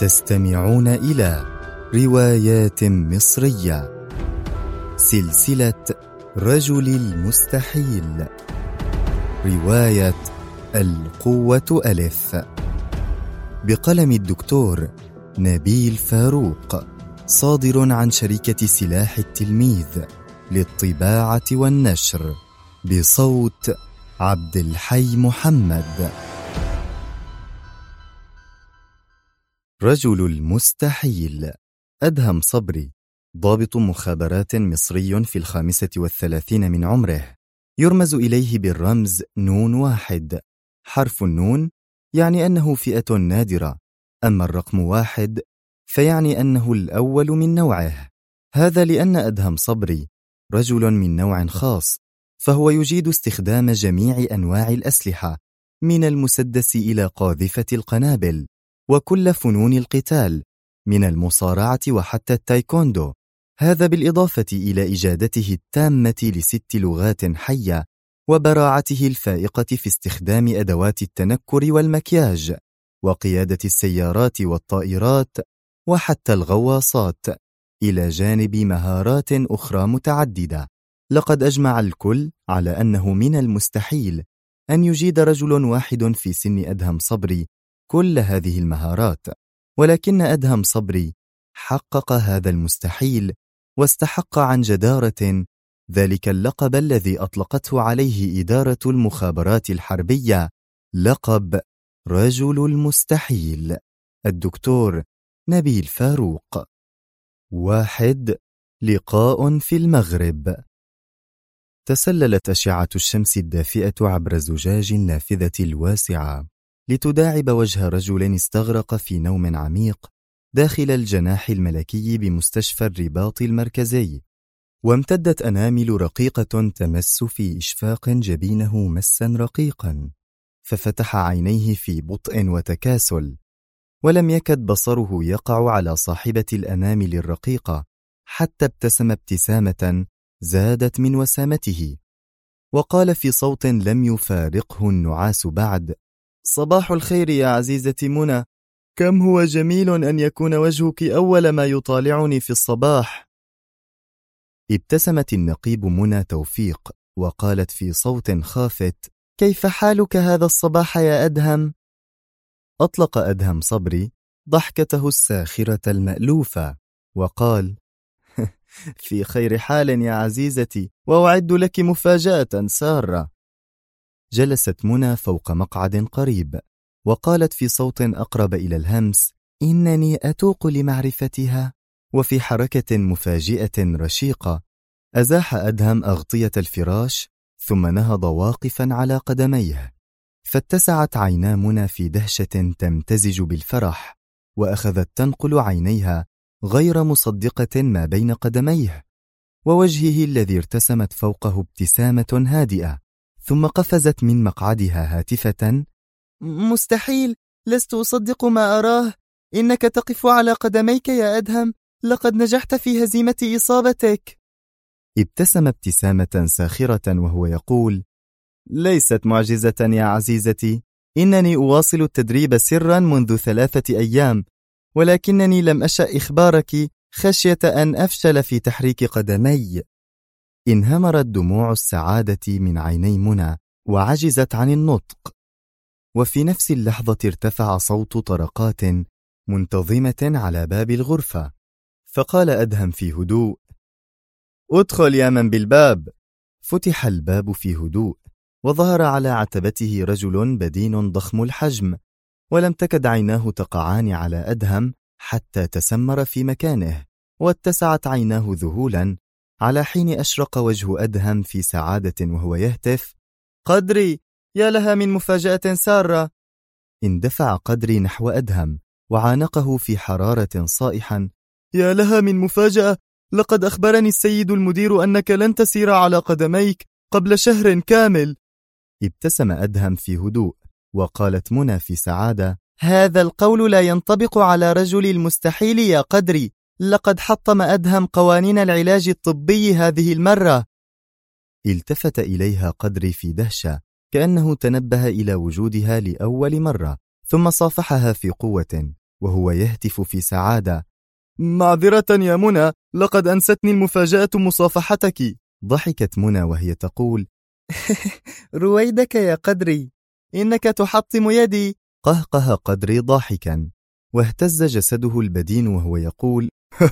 تستمعون إلى روايات مصرية، سلسلة رجل المستحيل، رواية القوة ألف، بقلم الدكتور نبيل فاروق، صادر عن شركة سلاح التلميذ للطباعة والنشر، بصوت عبد الحي محمد. رجل المستحيل. أدهم صبري، ضابط مخابرات مصري في 35 من عمره، يرمز إليه بالرمز نون واحد. حرف النون يعني أنه فئة نادرة، أما الرقم واحد فيعني أنه الأول من نوعه. هذا لأن أدهم صبري رجل من نوع خاص، فهو يجيد استخدام جميع أنواع الأسلحة من المسدس إلى قاذفة القنابل، وكل فنون القتال من المصارعة وحتى التايكوندو. هذا بالإضافة إلى إجادته التامة ل6 لغات حية، وبراعته الفائقة في استخدام أدوات التنكر والمكياج، وقيادة السيارات والطائرات وحتى الغواصات، إلى جانب مهارات أخرى متعددة. لقد أجمع الكل على أنه من المستحيل أن يجيد رجل واحد في سن أدهم صبري كل هذه المهارات، ولكن أدهم صبري حقق هذا المستحيل، واستحق عن جدارة ذلك اللقب الذي أطلقته عليه إدارة المخابرات الحربية، لقب رجل المستحيل. الدكتور نبيل فاروق. 1. لقاء في المغرب. تسللت أشعة الشمس الدافئة عبر الزجاج النافذة الواسعة لتداعب وجه رجل استغرق في نوم عميق داخل الجناح الملكي بمستشفى الرباط المركزي، وامتدت أنامل رقيقة تمس في إشفاق جبينه مسا رقيقا، ففتح عينيه في بطء وتكاسل، ولم يكد بصره يقع على صاحبة الأنامل الرقيقة حتى ابتسم ابتسامة زادت من وسامته، وقال في صوت لم يفارقه النعاس بعد: صباح الخير يا عزيزتي منى، كم هو جميل أن يكون وجهك أول ما يطالعني في الصباح. ابتسمت النقيب منى توفيق وقالت في صوت خافت: كيف حالك هذا الصباح يا أدهم؟ أطلق أدهم صبري ضحكته الساخرة المألوفة وقال: في خير حال يا عزيزتي، وأعد لك مفاجأة سارة. جلست منى فوق مقعد قريب وقالت في صوت أقرب إلى الهمس: إنني أتوق لمعرفتها. وفي حركة مفاجئة رشيقة أزاح أدهم أغطية الفراش، ثم نهض واقفا على قدميه، فاتسعت عينا منى في دهشة تمتزج بالفرح، وأخذت تنقل عينيها غير مصدقة ما بين قدميه ووجهه الذي ارتسمت فوقه ابتسامة هادئة، ثم قفزت من مقعدها هاتفة: مستحيل، لست أصدق ما أراه، إنك تقف على قدميك يا أدهم، لقد نجحت في هزيمة إصابتك. ابتسم ابتسامة ساخرة وهو يقول: ليست معجزة يا عزيزتي، إنني أواصل التدريب سرا منذ 3 أيام، ولكنني لم أشأ إخبارك خشية أن أفشل في تحريك قدمي. انهمرت دموع السعادة من عيني منى وعجزت عن النطق، وفي نفس اللحظة ارتفع صوت طرقات منتظمة على باب الغرفة، فقال أدهم في هدوء: ادخل يا من بالباب. فتح الباب في هدوء، وظهر على عتبته رجل بدين ضخم الحجم، ولم تكد عيناه تقعان على أدهم حتى تسمر في مكانه، واتسعت عيناه ذهولا على حين أشرق وجه أدهم في سعادة وهو يهتف: قدري، يا لها من مفاجأة سارة. اندفع قدري نحو أدهم وعانقه في حرارة صائحا: يا لها من مفاجأة، لقد أخبرني السيد المدير أنك لن تسير على قدميك قبل شهر كامل. ابتسم أدهم في هدوء، وقالت منى في سعادة: هذا القول لا ينطبق على رجل المستحيل يا قدري، لقد حطم أدهم قوانين العلاج الطبي هذه المرة. التفت إليها قدري في دهشة، كأنه تنبه إلى وجودها لأول مرة، ثم صافحها في قوة، وهو يهتف في سعادة: معذرة يا منى، لقد أنستني المفاجأة مصافحتك. ضحكت منى وهي تقول: رويدك يا قدري، إنك تحطم يدي. قهقه قدري ضاحكا، واهتز جسده البدين وهو يقول: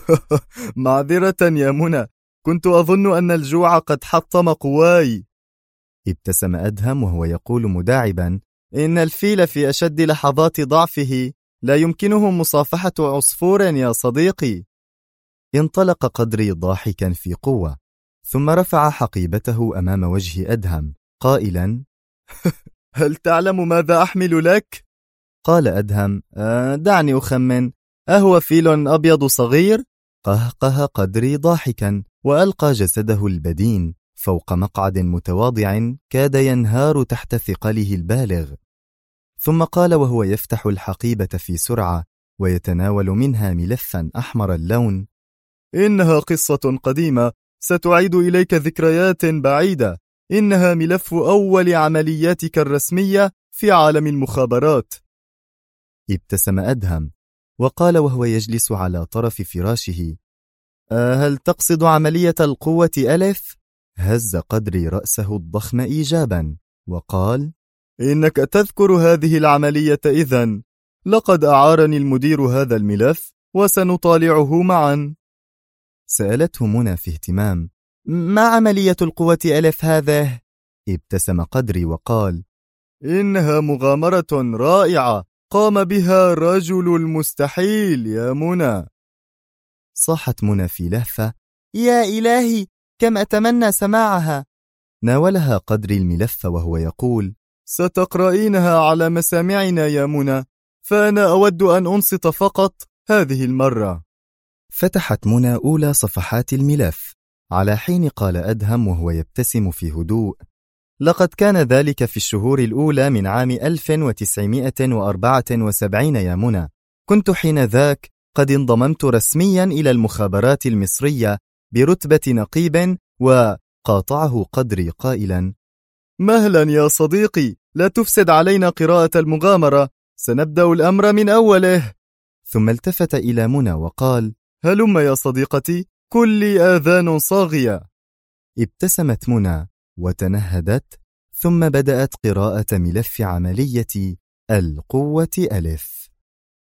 معذرة يا منى، كنت أظن أن الجوع قد حطم قواي. ابتسم أدهم وهو يقول مداعبا: إن الفيل في أشد لحظات ضعفه لا يمكنه مصافحة عصفور يا صديقي. انطلق قدري ضاحكا في قوة، ثم رفع حقيبته أمام وجه أدهم قائلا: هل تعلم ماذا أحمل لك؟ قال أدهم: دعني أخمن، أهو فيل أبيض صغير؟ قهقه قدري ضاحكا، وألقى جسده البدين فوق مقعد متواضع كاد ينهار تحت ثقله البالغ. ثم قال وهو يفتح الحقيبة في سرعة ويتناول منها ملفا أحمر اللون: إنها قصة قديمة ستعيد إليك ذكريات بعيدة. إنها ملف أول عملياتك الرسمية في عالم المخابرات. ابتسم أدهم وقال وهو يجلس على طرف فراشه: هل تقصد عملية القوة ألف؟ هز قدري رأسه الضخم إيجابا وقال: إنك تذكر هذه العملية إذن. لقد أعارني المدير هذا الملف وسنطالعه معا. سألته منى في اهتمام: ما عملية القوة ألف هذه؟ ابتسم قدري وقال: إنها مغامرة رائعة قام بها رجل المستحيل يا منى. صاحت منى في لهفة: يا إلهي، كم أتمنى سماعها. ناولها قدري الملف وهو يقول: ستقرأينها على مسامعنا يا منى، فأنا أود أن أنصت فقط هذه المرة. فتحت منى أولى صفحات الملف، على حين قال أدهم وهو يبتسم في هدوء: لقد كان ذلك في الشهور الأولى من عام 1974 يا منى. كنت حين ذاك قد انضممت رسميا إلى المخابرات المصرية برتبة نقيب. وقاطعه قدري قائلا: مهلا يا صديقي، لا تفسد علينا قراءة المغامرة، سنبدأ الأمر من أوله. ثم التفت إلى منى وقال: هلم يا صديقتي، كل آذان صاغية. ابتسمت منى وتنهدت، ثم بدأت قراءة ملف عملية القوة ألف.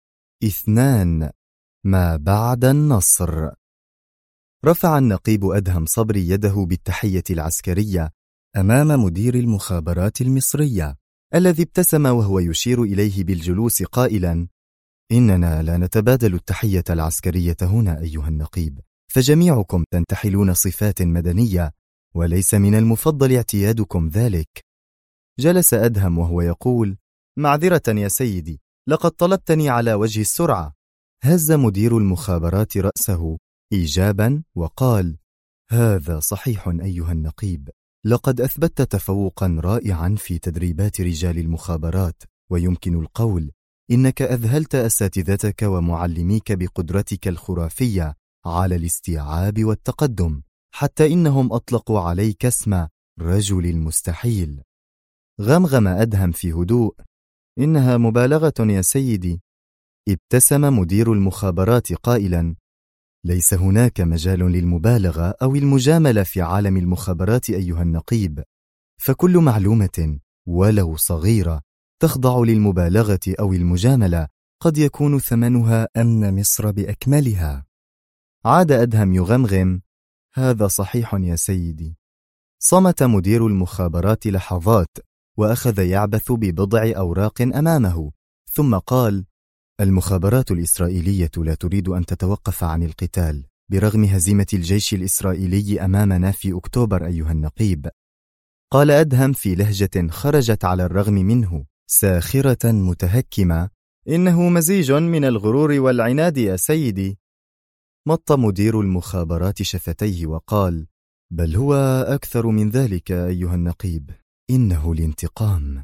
2. ما بعد النصر. رفع النقيب أدهم صبري يده بالتحية العسكرية أمام مدير المخابرات المصرية، الذي ابتسم وهو يشير إليه بالجلوس قائلا: إننا لا نتبادل التحية العسكرية هنا أيها النقيب، فجميعكم تنتحلون صفات مدنية، وليس من المفضل اعتيادكم ذلك. جلس أدهم وهو يقول: معذرة يا سيدي، لقد طلبتني على وجه السرعة. هز مدير المخابرات رأسه إيجابا وقال: هذا صحيح أيها النقيب، لقد أثبتت تفوقا رائعا في تدريبات رجال المخابرات، ويمكن القول إنك أذهلت أساتذتك ومعلميك بقدرتك الخرافية على الاستيعاب والتقدم، حتى إنهم أطلقوا عليك اسم رجل المستحيل. غمغم أدهم في هدوء: إنها مبالغة يا سيدي. ابتسم مدير المخابرات قائلا: ليس هناك مجال للمبالغة أو المجاملة في عالم المخابرات أيها النقيب، فكل معلومة ولو صغيرة تخضع للمبالغة أو المجاملة قد يكون ثمنها أمن مصر بأكملها. عاد أدهم يغمغم: هذا صحيح يا سيدي. صمت مدير المخابرات لحظات وأخذ يعبث ببضع أوراق أمامه، ثم قال: المخابرات الإسرائيلية لا تريد أن تتوقف عن القتال برغم هزيمة الجيش الإسرائيلي أمامنا في أكتوبر أيها النقيب. قال أدهم في لهجة خرجت على الرغم منه ساخرة متهكمة: إنه مزيج من الغرور والعناد يا سيدي. مط مدير المخابرات شفتيه وقال: بل هو أكثر من ذلك أيها النقيب، إنه الانتقام.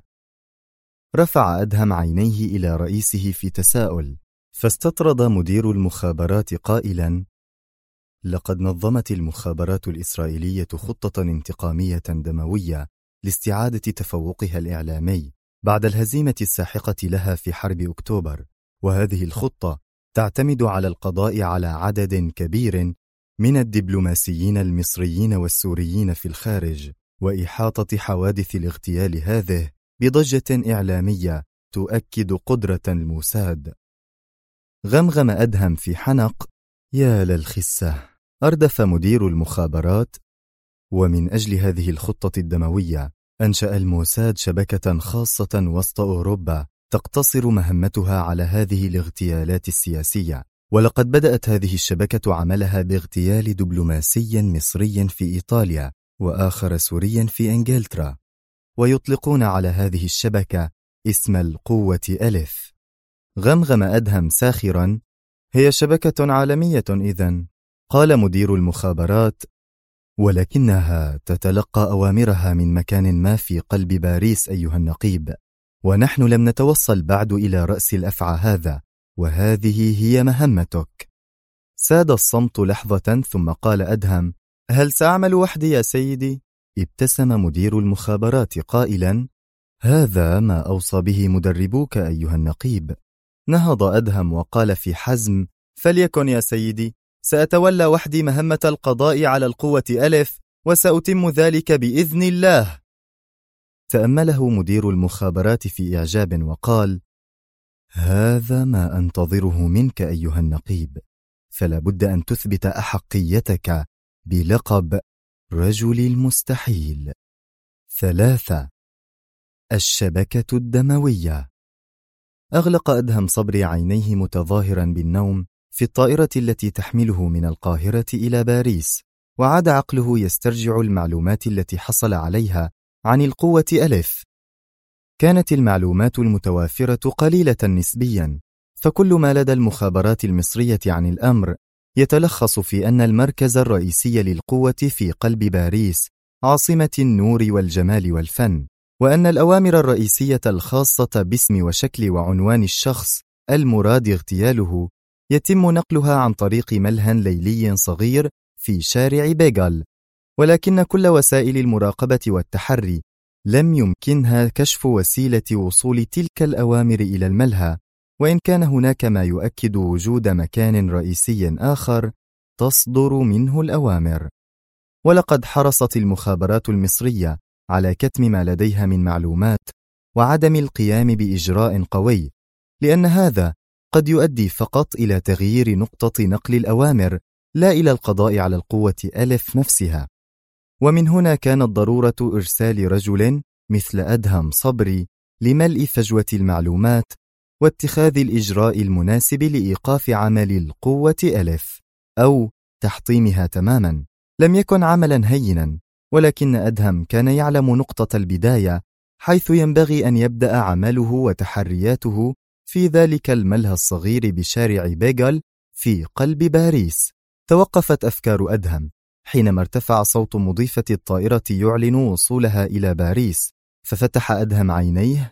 رفع أدهم عينيه إلى رئيسه في تساؤل، فاستطرد مدير المخابرات قائلا: لقد نظمت المخابرات الإسرائيلية خطة انتقامية دموية لاستعادة تفوقها الإعلامي بعد الهزيمة الساحقة لها في حرب أكتوبر، وهذه الخطة تعتمد على القضاء على عدد كبير من الدبلوماسيين المصريين والسوريين في الخارج، وإحاطة حوادث الاغتيال هذه بضجة إعلامية تؤكد قدرة الموساد. غمغم أدهم في حنق: يا للخسة. أردف مدير المخابرات: ومن أجل هذه الخطة الدموية أنشأ الموساد شبكة خاصة وسط أوروبا تقتصر مهمتها على هذه الاغتيالات السياسية، ولقد بدأت هذه الشبكة عملها باغتيال دبلوماسي مصري في إيطاليا وآخر سوري في إنجلترا، ويطلقون على هذه الشبكة اسم القوة ألف. غمغم أدهم ساخرا: هي شبكة عالمية إذن. قال مدير المخابرات: ولكنها تتلقى أوامرها من مكان ما في قلب باريس أيها النقيب، ونحن لم نتوصل بعد إلى رأس الأفعى هذا، وهذه هي مهمتك. ساد الصمت لحظة ثم قال أدهم: هل سأعمل وحدي يا سيدي؟ ابتسم مدير المخابرات قائلا: هذا ما أوصى به مدربوك أيها النقيب. نهض أدهم وقال في حزم: فليكن يا سيدي، سأتولى وحدي مهمة القضاء على القوة ألف، وسأتم ذلك بإذن الله. تأمله مدير المخابرات في إعجاب وقال: هذا ما أنتظره منك أيها النقيب، فلا بد أن تثبت أحقيتك بلقب رجل المستحيل. 3. الشبكة الدموية. أغلق أدهم صبري عينيه متظاهرا بالنوم في الطائرة التي تحمله من القاهرة إلى باريس، وعاد عقله يسترجع المعلومات التي حصل عليها عن القوة ألف. كانت المعلومات المتوافرة قليلة نسبيا، فكل ما لدى المخابرات المصرية عن الأمر يتلخص في أن المركز الرئيسي للقوة في قلب باريس، عاصمة النور والجمال والفن، وأن الأوامر الرئيسية الخاصة باسم وشكل وعنوان الشخص المراد اغتياله يتم نقلها عن طريق ملهى ليلي صغير في شارع بيغال، ولكن كل وسائل المراقبة والتحري لم يمكنها كشف وسيلة وصول تلك الأوامر إلى الملهى، وإن كان هناك ما يؤكد وجود مكان رئيسي آخر تصدر منه الأوامر. ولقد حرصت المخابرات المصرية على كتم ما لديها من معلومات وعدم القيام بإجراء قوي، لأن هذا قد يؤدي فقط إلى تغيير نقطة نقل الأوامر لا إلى القضاء على القوة ألف نفسها. ومن هنا كانت ضرورة إرسال رجل مثل أدهم صبري لملء فجوة المعلومات واتخاذ الإجراء المناسب لإيقاف عمل القوة ألف أو تحطيمها تماما. لم يكن عملا هينا، ولكن أدهم كان يعلم نقطة البداية حيث ينبغي أن يبدأ عمله وتحرياته في ذلك الملهى الصغير بشارع بيغال في قلب باريس. توقفت أفكار أدهم حينما ارتفع صوت مضيفة الطائرة يعلن وصولها إلى باريس، ففتح أدهم عينيه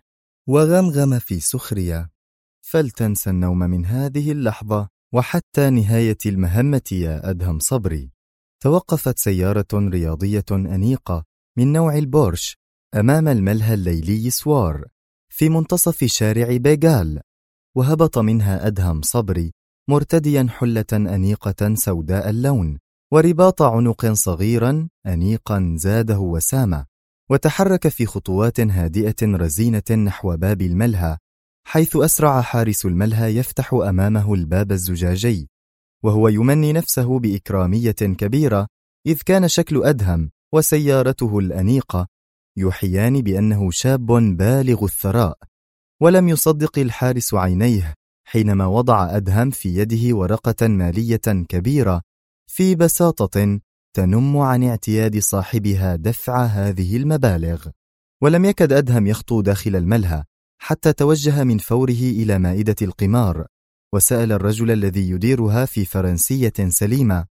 وغمغم في سخرية: فلتنسى النوم من هذه اللحظة وحتى نهاية المهمة يا أدهم صبري. توقفت سيارة رياضية أنيقة من نوع البورش أمام الملهى الليلي سوار في منتصف شارع بيغال، وهبط منها أدهم صبري مرتديا حلة أنيقة سوداء اللون ورباط عنق صغيرا أنيقا زاده وسامة، وتحرك في خطوات هادئة رزينة نحو باب الملهى، حيث أسرع حارس الملهى يفتح أمامه الباب الزجاجي وهو يمني نفسه بإكرامية كبيرة، إذ كان شكل أدهم وسيارته الأنيقة يوحيان بأنه شاب بالغ الثراء. ولم يصدق الحارس عينيه حينما وضع أدهم في يده ورقة مالية كبيرة في بساطة تنم عن اعتياد صاحبها دفع هذه المبالغ. ولم يكد أدهم يخطو داخل الملهى حتى توجه من فوره إلى مائدة القمار، وسأل الرجل الذي يديرها في فرنسية سليمة: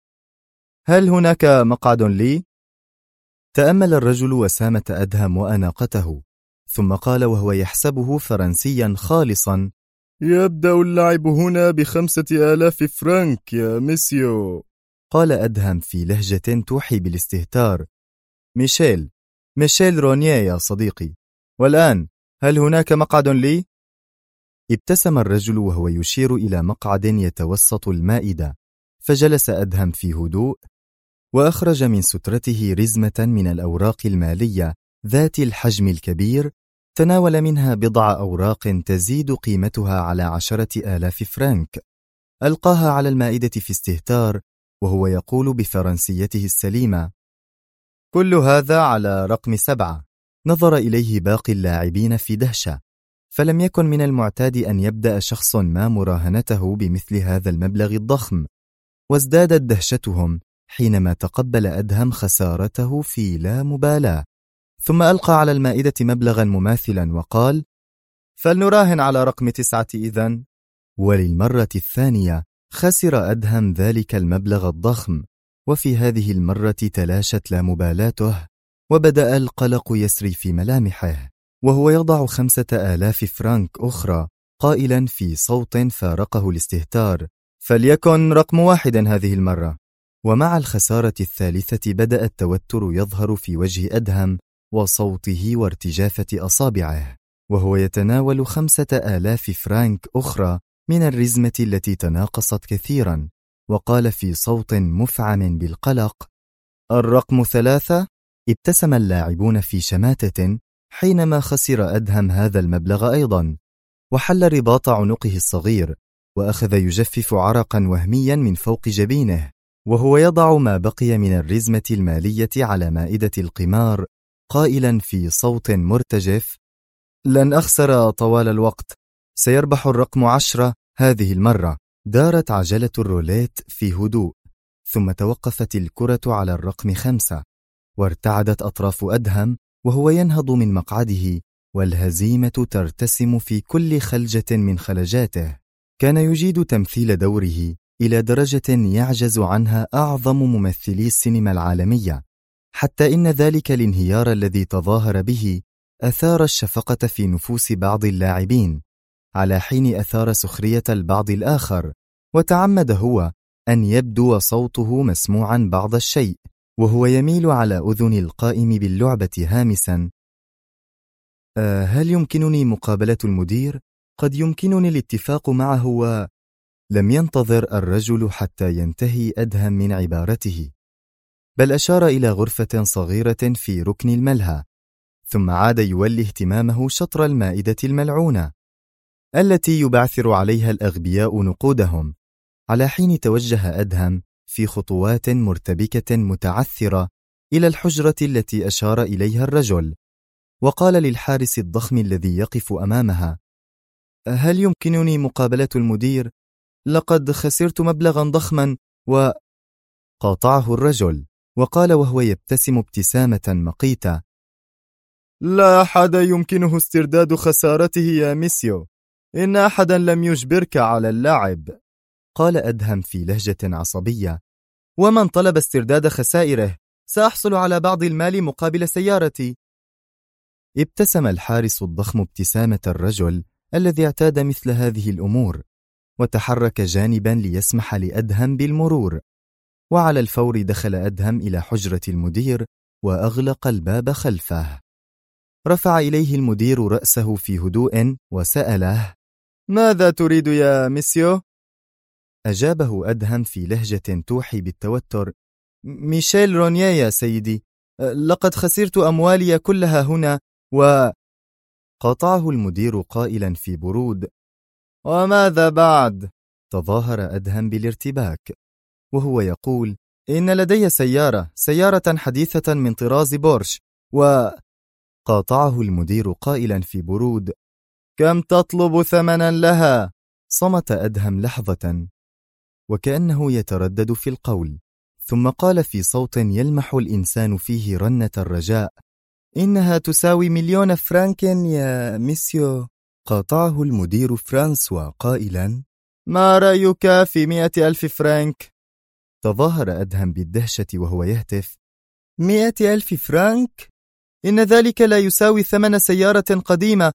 هل هناك مقعد لي؟ تأمل الرجل وسامة أدهم وأناقته، ثم قال وهو يحسبه فرنسيا خالصا: يبدأ اللعب هنا ب5,000 فرنك يا مسيو. قال أدهم في لهجة توحي بالاستهتار: ميشيل رونيه يا صديقي. والآن هل هناك مقعد لي؟ ابتسم الرجل وهو يشير إلى مقعد يتوسط المائدة، فجلس أدهم في هدوء، وأخرج من سترته رزمة من الأوراق المالية ذات الحجم الكبير، تناول منها بضع أوراق تزيد قيمتها على 10,000 فرنك، ألقاها على المائدة في استهتار وهو يقول بفرنسيته السليمة: كل هذا على رقم 7. نظر إليه باقي اللاعبين في دهشة، فلم يكن من المعتاد أن يبدأ شخص ما مراهنته بمثل هذا المبلغ الضخم، وازدادت دهشتهم حينما تقبل أدهم خسارته في لا مبالاة، ثم ألقى على المائدة مبلغا مماثلا وقال: فلنراهن على رقم 9 إذن. وللمرة الثانية خسر أدهم ذلك المبلغ الضخم، وفي هذه المرة تلاشت لا مبالاته، وبدأ القلق يسري في ملامحه، وهو يضع 5,000 فرنك أخرى، قائلا في صوت فارقه الاستهتار: فليكن رقم 1 هذه المرة. ومع الخسارة الثالثة بدأ التوتر يظهر في وجه أدهم وصوته وارتجافة أصابعه، وهو يتناول 5,000 فرنك أخرى من الرزمة التي تناقصت كثيرا، وقال في صوت مفعم بالقلق: الرقم 3. ابتسم اللاعبون في شماتة حينما خسر أدهم هذا المبلغ أيضا، وحل رباط عنقه الصغير، وأخذ يجفف عرقا وهميا من فوق جبينه، وهو يضع ما بقي من الرزمة المالية على مائدة القمار، قائلا في صوت مرتجف: لن أخسر طوال الوقت، سيربح الرقم 10 هذه المرة. دارت عجلة الروليت في هدوء، ثم توقفت الكرة على الرقم 5، وارتعدت أطراف أدهم وهو ينهض من مقعده، والهزيمة ترتسم في كل خلجة من خلجاته. كان يجيد تمثيل دوره إلى درجة يعجز عنها أعظم ممثلي السينما العالمية، حتى إن ذلك الانهيار الذي تظاهر به أثار الشفقة في نفوس بعض اللاعبين، على حين أثار سخرية البعض الآخر، وتعمد هو أن يبدو صوته مسموعا بعض الشيء، وهو يميل على أذن القائم باللعبة هامسا: هل يمكنني مقابلة المدير؟ قد يمكنني الاتفاق معه لم ينتظر الرجل حتى ينتهي أدهم من عبارته، بل أشار إلى غرفة صغيرة في ركن الملهى، ثم عاد يولي اهتمامه شطر المائدة الملعونة التي يبعثر عليها الأغبياء نقودهم، على حين توجه أدهم في خطوات مرتبكة متعثرة إلى الحجرة التي أشار إليها الرجل، وقال للحارس الضخم الذي يقف أمامها: هل يمكنني مقابلة المدير؟ لقد خسرت مبلغا ضخما. وقاطعه الرجل وقال وهو يبتسم ابتسامة مقيتة: لا أحد يمكنه استرداد خسارته يا ميسيو، إن أحدا لم يجبرك على اللعب. قال أدهم في لهجة عصبية: ومن طلب استرداد خسائره؟ سأحصل على بعض المال مقابل سيارتي. ابتسم الحارس الضخم ابتسامة الرجل الذي اعتاد مثل هذه الأمور، وتحرك جانبا ليسمح لأدهم بالمرور، وعلى الفور دخل أدهم إلى حجرة المدير وأغلق الباب خلفه. رفع إليه المدير رأسه في هدوء وسأله: ماذا تريد يا ميسيو؟ أجابه أدهم في لهجة توحي بالتوتر: ميشيل رونيه يا سيدي، لقد خسرت أموالي كلها هنا. وقاطعه المدير قائلا في برود: وماذا بعد؟ تظاهر أدهم بالارتباك وهو يقول: إن لدي سيارة حديثة من طراز بورش. وقاطعه المدير قائلا في برود: كم تطلب ثمنا لها؟ صمت أدهم لحظة وكأنه يتردد في القول، ثم قال في صوت يلمح الإنسان فيه رنة الرجاء: إنها تساوي 1,000,000 فرنك يا ميسيو. قاطعه المدير فرانسوا قائلا: ما رأيك في 100,000 فرنك؟ تظاهر أدهم بالدهشة وهو يهتف: 100,000 فرنك؟ إن ذلك لا يساوي ثمن سيارة قديمة.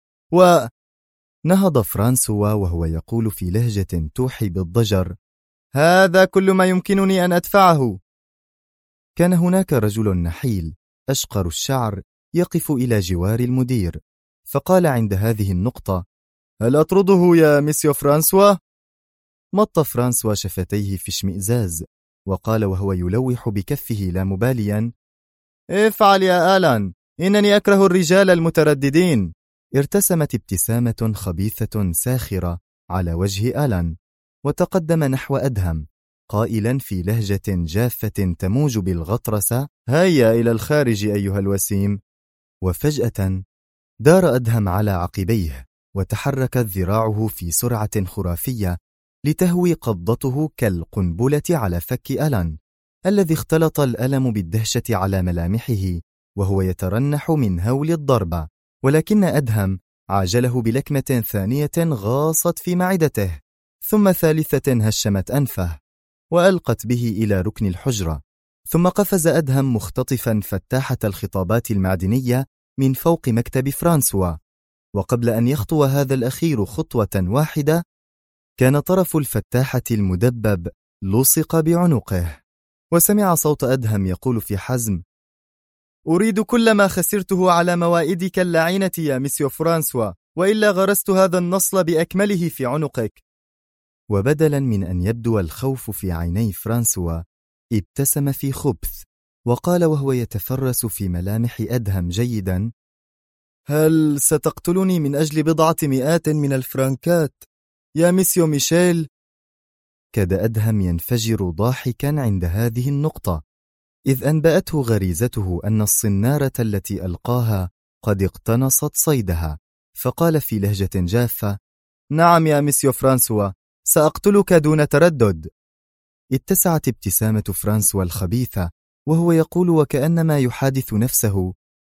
ونهض فرانسوا وهو يقول في لهجة توحي بالضجر: هذا كل ما يمكنني أن أدفعه. كان هناك رجل نحيل أشقر الشعر يقف إلى جوار المدير، فقال عند هذه النقطة: هل أطرده يا ميسيو فرانسوا؟ مط فرانسوا شفتيه في اشمئزاز وقال وهو يلوح بكفه لا مباليا: افعل يا آلان، إنني أكره الرجال المترددين. ارتسمت ابتسامة خبيثة ساخرة على وجه آلان، وتقدم نحو أدهم قائلا في لهجة جافة تموج بالغطرسة: هيا إلى الخارج أيها الوسيم. وفجأة دار أدهم على عقبيه، وتحركت ذراعه في سرعة خرافية لتهوي قبضته كالقنبلة على فك آلان، الذي اختلط الألم بالدهشة على ملامحه وهو يترنح من هول الضربة. ولكن أدهم عاجله بلكمة ثانية غاصت في معدته، ثم ثالثة هشمت أنفه وألقت به إلى ركن الحجرة. ثم قفز أدهم مختطفا فتاحة الخطابات المعدنية من فوق مكتب فرانسوا، وقبل أن يخطو هذا الأخير خطوة واحدة كان طرف الفتاحة المدبب لصق بعنقه، وسمع صوت أدهم يقول في حزم: أريد كل ما خسرته على موائدك اللعينة يا ميسيو فرانسوا، وإلا غرست هذا النصل بأكمله في عنقك. وبدلا من أن يبدو الخوف في عيني فرانسوا، ابتسم في خبث وقال وهو يتفرس في ملامح أدهم جيدا: هل ستقتلني من أجل بضعة مئات من الفرنكات يا ميسيو ميشيل؟ كاد أدهم ينفجر ضاحكا عند هذه النقطة، إذ أنبأته غريزته أن الصنارة التي ألقاها قد اقتنصت صيدها، فقال في لهجة جافة: نعم يا ميسيو فرانسوا، سأقتلك دون تردد. اتسعت ابتسامة فرانسوا الخبيثة وهو يقول وكأنما يحادث نفسه: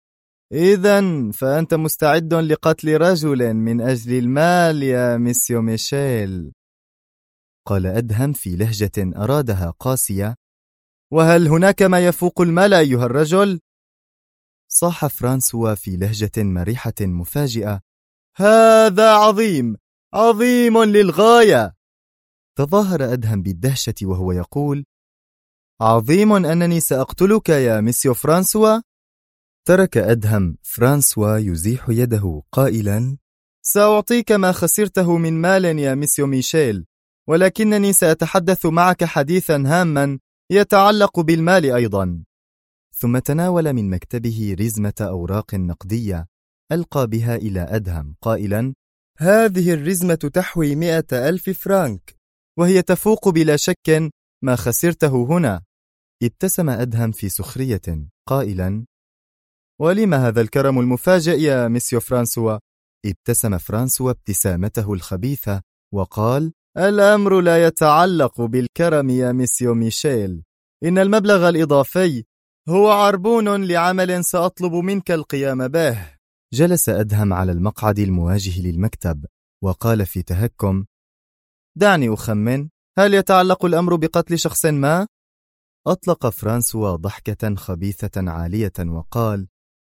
إذن فأنت مستعد لقتل رجل من أجل المال يا ميسيو ميشيل. قال أدهم في لهجة أرادها قاسية: وهل هناك ما يفوق المال أيها الرجل؟ صاح فرانسوا في لهجة مريحة مفاجئة: هذا عظيم، عظيم للغاية. تظاهر أدهم بالدهشة وهو يقول: عظيم أنني سأقتلك يا ميسيو فرانسوا؟ ترك أدهم فرانسوا يزيح يده قائلا: سأعطيك ما خسرته من مال يا ميسيو ميشيل، ولكنني سأتحدث معك حديثا هاما يتعلق بالمال أيضا. ثم تناول من مكتبه رزمة أوراق نقدية ألقى بها إلى أدهم قائلا: هذه الرزمة تحوي 100,000 فرانك، وهي تفوق بلا شك ما خسرته هنا. ابتسم أدهم في سخرية قائلا: ولم هذا الكرم المفاجئ يا ميسيو فرانسوا؟ ابتسم فرانسوا ابتسامته الخبيثة وقال: الأمر لا يتعلق بالكرم يا ميسيو ميشيل، إن المبلغ الإضافي هو عربون لعمل سأطلب منك القيام به. جلس أدهم على المقعد المواجه للمكتب وقال في تهكم: دعني أخمن، هل يتعلق الأمر بقتل شخص ما؟ أطلق فرانسوا ضحكة خبيثة عالية وقال: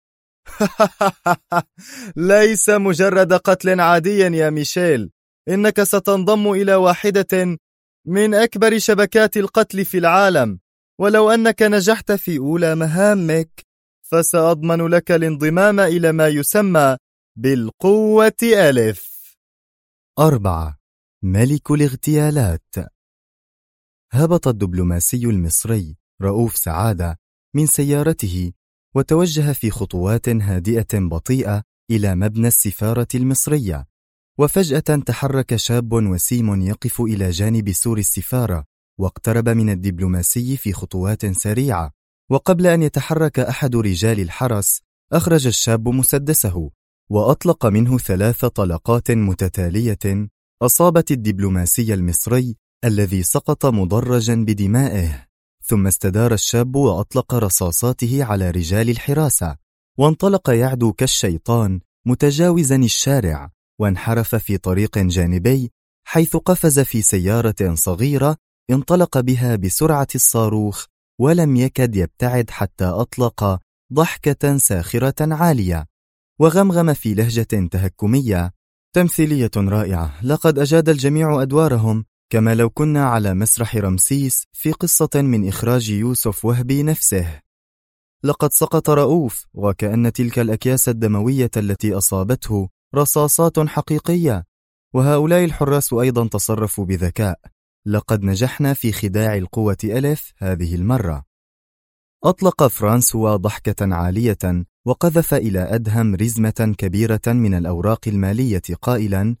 ليس مجرد قتل عادي يا ميشيل، إنك ستنضم إلى واحدة من أكبر شبكات القتل في العالم، ولو أنك نجحت في أولى مهامك فسأضمن لك الانضمام إلى ما يسمى بالقوة ألف. 4. ملك الاغتيالات. هبط الدبلوماسي المصري رؤوف سعادة من سيارته وتوجه في خطوات هادئة بطيئة إلى مبنى السفارة المصرية، وفجأة تحرك شاب وسيم يقف إلى جانب سور السفارة واقترب من الدبلوماسي في خطوات سريعة، وقبل أن يتحرك أحد رجال الحرس أخرج الشاب مسدسه وأطلق منه 3 طلقات متتالية أصابت الدبلوماسي المصري الذي سقط مدرجا بدمائه. ثم استدار الشاب وأطلق رصاصاته على رجال الحراسة وانطلق يعدو كالشيطان متجاوزا الشارع، وانحرف في طريق جانبي حيث قفز في سيارة صغيرة انطلق بها بسرعة الصاروخ، ولم يكد يبتعد حتى أطلق ضحكة ساخرة عالية وغمغم في لهجة تهكمية: تمثيلية رائعة، لقد أجاد الجميع أدوارهم كما لو كنا على مسرح رمسيس في قصة من إخراج يوسف وهبي نفسه. لقد سقط رؤوف، وكأن تلك الأكياس الدموية التي أصابته رصاصات حقيقية، وهؤلاء الحراس أيضا تصرفوا بذكاء. لقد نجحنا في خداع القوة ألف هذه المرة. أطلق فرانسوا ضحكة عالية وقذف إلى أدهم رزمة كبيرة من الأوراق المالية قائلا: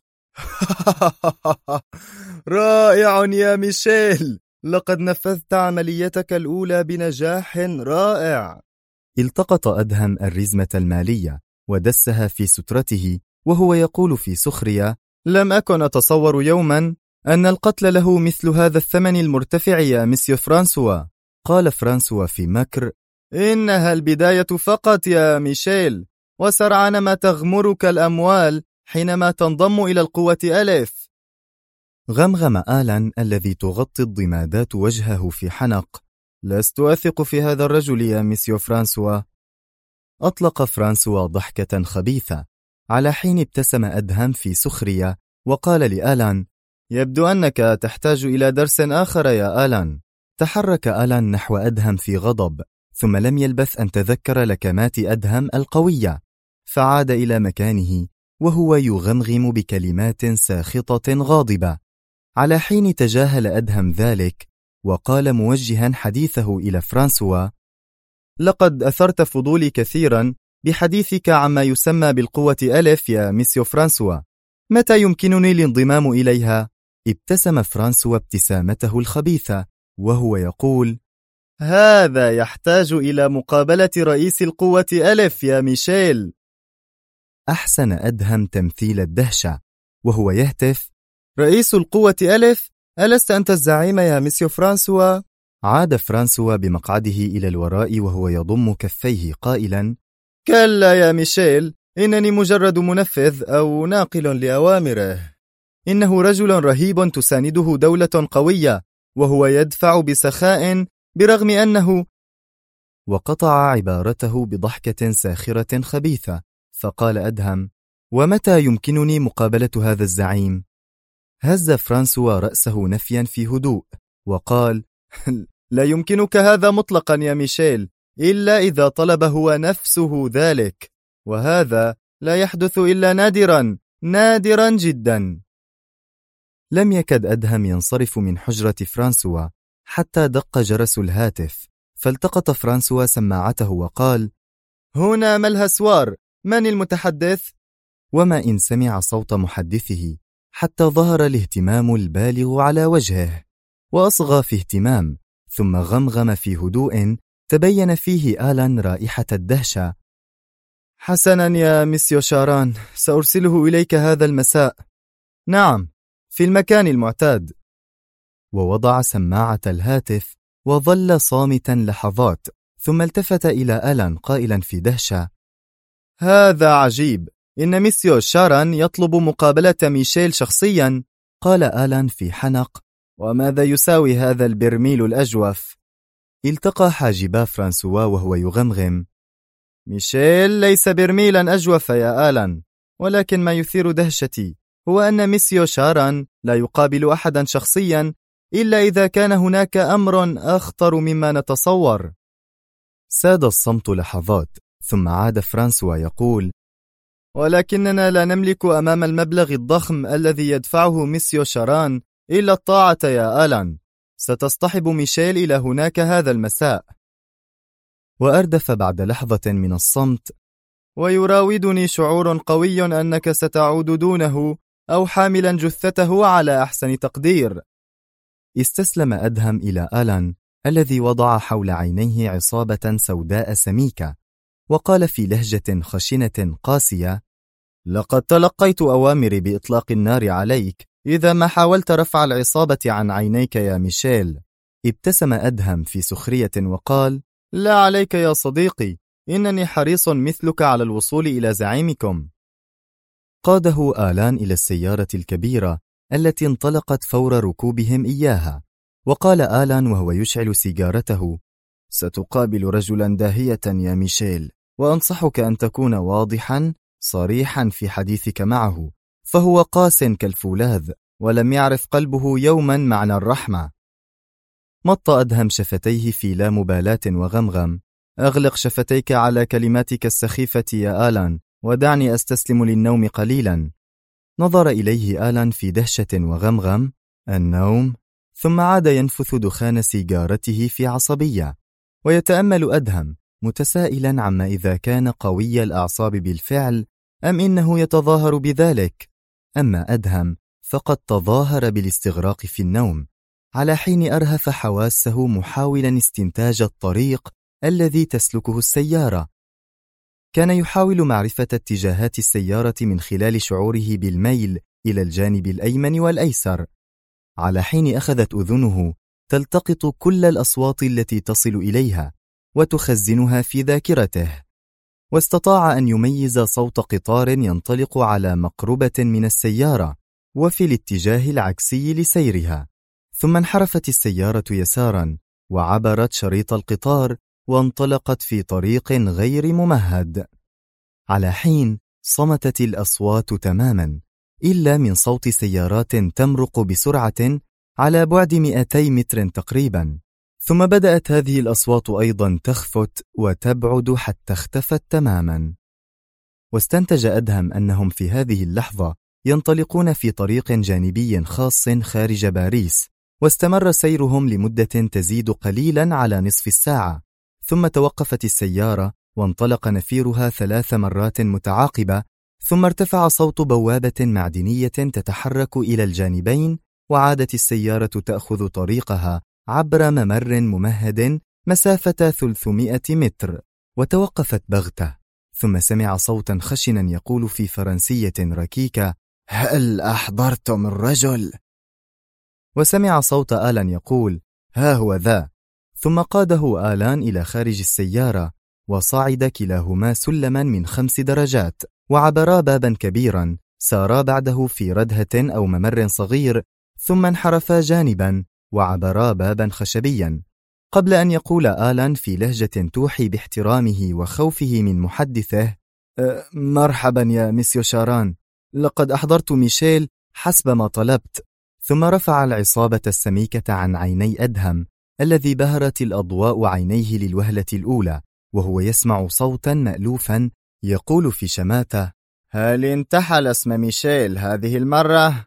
رائع يا ميشيل، لقد نفذت عمليتك الأولى بنجاح رائع. التقط أدهم الرزمة المالية ودسها في سترته وهو يقول في سخرية: لم أكن أتصور يوما أن القتل له مثل هذا الثمن المرتفع يا مسيو فرانسوا. قال فرانسوا في مكر: إنها البداية فقط يا ميشيل، وسرعان ما تغمرك الأموال حينما تنضم إلى القوة ألف. غمغم آلان الذي تغطي الضمادات وجهه في حنق: لست أثق في هذا الرجل يا مسيو فرانسوا. أطلق فرانسوا ضحكة خبيثة، على حين ابتسم أدهم في سخرية وقال لآلان: يبدو أنك تحتاج إلى درس آخر يا آلان. تحرك آلان نحو أدهم في غضب، ثم لم يلبث أن تذكر لكمات أدهم القوية، فعاد إلى مكانه وهو يغمغم بكلمات ساخطة غاضبة، على حين تجاهل أدهم ذلك وقال موجها حديثه إلى فرانسوا: لقد أثرت فضولي كثيرا بحديثك عما يسمى بالقوة ألف يا مسيو فرانسوا، متى يمكنني الانضمام إليها؟ ابتسم فرانسوا ابتسامته الخبيثة وهو يقول: هذا يحتاج إلى مقابلة رئيس القوة ألف يا ميشيل. أحسن أدهم تمثيل الدهشة وهو يهتف: رئيس القوة ألف؟ ألست أنت الزعيم يا مسيو فرانسوا؟ عاد فرانسوا بمقعده إلى الوراء وهو يضم كفيه قائلا: كلا يا ميشيل، إنني مجرد منفذ أو ناقل لأوامره. إنه رجل رهيب تسانده دولة قوية، وهو يدفع بسخاء برغم أنه... وقطع عبارته بضحكة ساخرة خبيثة، فقال أدهم: ومتى يمكنني مقابلة هذا الزعيم؟ هز فرانسوا رأسه نفيا في هدوء وقال: لا يمكنك هذا مطلقا يا ميشيل، إلا إذا طلب هو نفسه ذلك، وهذا لا يحدث إلا نادرا نادرا جدا. لم يكد أدهم ينصرف من حجرة فرانسوا حتى دق جرس الهاتف، فالتقط فرانسوا سماعته وقال: هنا ملهسوار، من المتحدث؟ وما إن سمع صوت محدثه حتى ظهر الاهتمام البالغ على وجهه، وأصغى في اهتمام، ثم غمغم في هدوء تبين فيه آلان رائحة الدهشة: حسنا يا مسيو شاران، سأرسله إليك هذا المساء. نعم، في المكان المعتاد. ووضع سماعة الهاتف وظل صامتا لحظات، ثم التفت إلى آلان قائلا في دهشة: هذا عجيب، إن مسيو شاران يطلب مقابلة ميشيل شخصيا. قال آلان في حنق: وماذا يساوي هذا البرميل الأجوف؟ التقى حاجبا فرانسوا وهو يغمغم: ميشيل ليس برميلا أجوف يا آلان، ولكن ما يثير دهشتي هو أن مسيو شاران لا يقابل أحدا شخصيا إلا إذا كان هناك أمر أخطر مما نتصور. ساد الصمت لحظات، ثم عاد فرانسوا يقول: ولكننا لا نملك أمام المبلغ الضخم الذي يدفعه مسيو شاران إلا الطاعة يا آلان. ستصطحب ميشيل إلى هناك هذا المساء. وأردف بعد لحظة من الصمت: ويراودني شعور قوي أنك ستعود دونه أو حاملا جثته على أحسن تقدير. استسلم أدهم إلى آلان الذي وضع حول عينيه عصابة سوداء سميكة، وقال في لهجة خشنة قاسية: لقد تلقيت أوامري بإطلاق النار عليك إذا ما حاولت رفع العصابة عن عينيك يا ميشيل. ابتسم أدهم في سخرية وقال: لا عليك يا صديقي، إنني حريص مثلك على الوصول إلى زعيمكم. قاده آلان إلى السيارة الكبيرة التي انطلقت فور ركوبهم إياها، وقال آلان وهو يشعل سيجارته: ستقابل رجلا داهية يا ميشيل، وأنصحك أن تكون واضحا صريحا في حديثك معه، فهو قاس كالفولاذ ولم يعرف قلبه يوما معنى الرحمة. مط أدهم شفتيه في لا مبالاة وغمغم: أغلق شفتيك على كلماتك السخيفة يا آلان، ودعني أستسلم للنوم قليلا. نظر إليه آلان في دهشة وغمغم: النوم؟ ثم عاد ينفث دخان سيجارته في عصبية، ويتأمل أدهم متسائلا عما إذا كان قوي الأعصاب بالفعل أم إنه يتظاهر بذلك. أما أدهم فقد تظاهر بالاستغراق في النوم، على حين أرهف حواسه محاولا استنتاج الطريق الذي تسلكه السيارة. كان يحاول معرفة اتجاهات السيارة من خلال شعوره بالميل إلى الجانب الأيمن والأيسر، على حين أخذت أذنه تلتقط كل الأصوات التي تصل إليها وتخزنها في ذاكرته، واستطاع أن يميز صوت قطار ينطلق على مقربة من السيارة وفي الاتجاه العكسي لسيرها. ثم انحرفت السيارة يسارا وعبرت شريط القطار وانطلقت في طريق غير ممهد، على حين صمتت الأصوات تماما إلا من صوت سيارات تمرق بسرعة على بعد 200 متر تقريبا. ثم بدأت هذه الأصوات أيضا تخفت وتبعد حتى اختفت تماما. واستنتج أدهم أنهم في هذه اللحظة ينطلقون في طريق جانبي خاص خارج باريس، واستمر سيرهم لمدة تزيد قليلا على نصف الساعة. ثم توقفت السيارة وانطلق نفيرها 3 مرات متعاقبة، ثم ارتفع صوت بوابة معدنية تتحرك إلى الجانبين، وعادت السيارة تأخذ طريقها عبر ممر ممهد مسافة 300 متر، وتوقفت بغتة. ثم سمع صوتا خشنا يقول في فرنسية ركيكة: هل أحضرتم الرجل؟ وسمع صوت آلان يقول: ها هو ذا. ثم قاده آلان إلى خارج السيارة، وصعد كلاهما سلما من 5 درجات، وعبرا بابا كبيرا سارا بعده في ردهة أو ممر صغير، ثم انحرفا جانبا وعبرا بابا خشبيا، قبل أن يقول آلان في لهجة توحي باحترامه وخوفه من محدثه: مرحبا يا مسيو شاران، لقد أحضرت ميشيل حسب ما طلبت. ثم رفع العصابة السميكة عن عيني أدهم الذي بهرت الأضواء عينيه للوهلة الأولى، وهو يسمع صوتا مألوفا يقول في شماتة: هل انتحل اسم ميشيل هذه المرة؟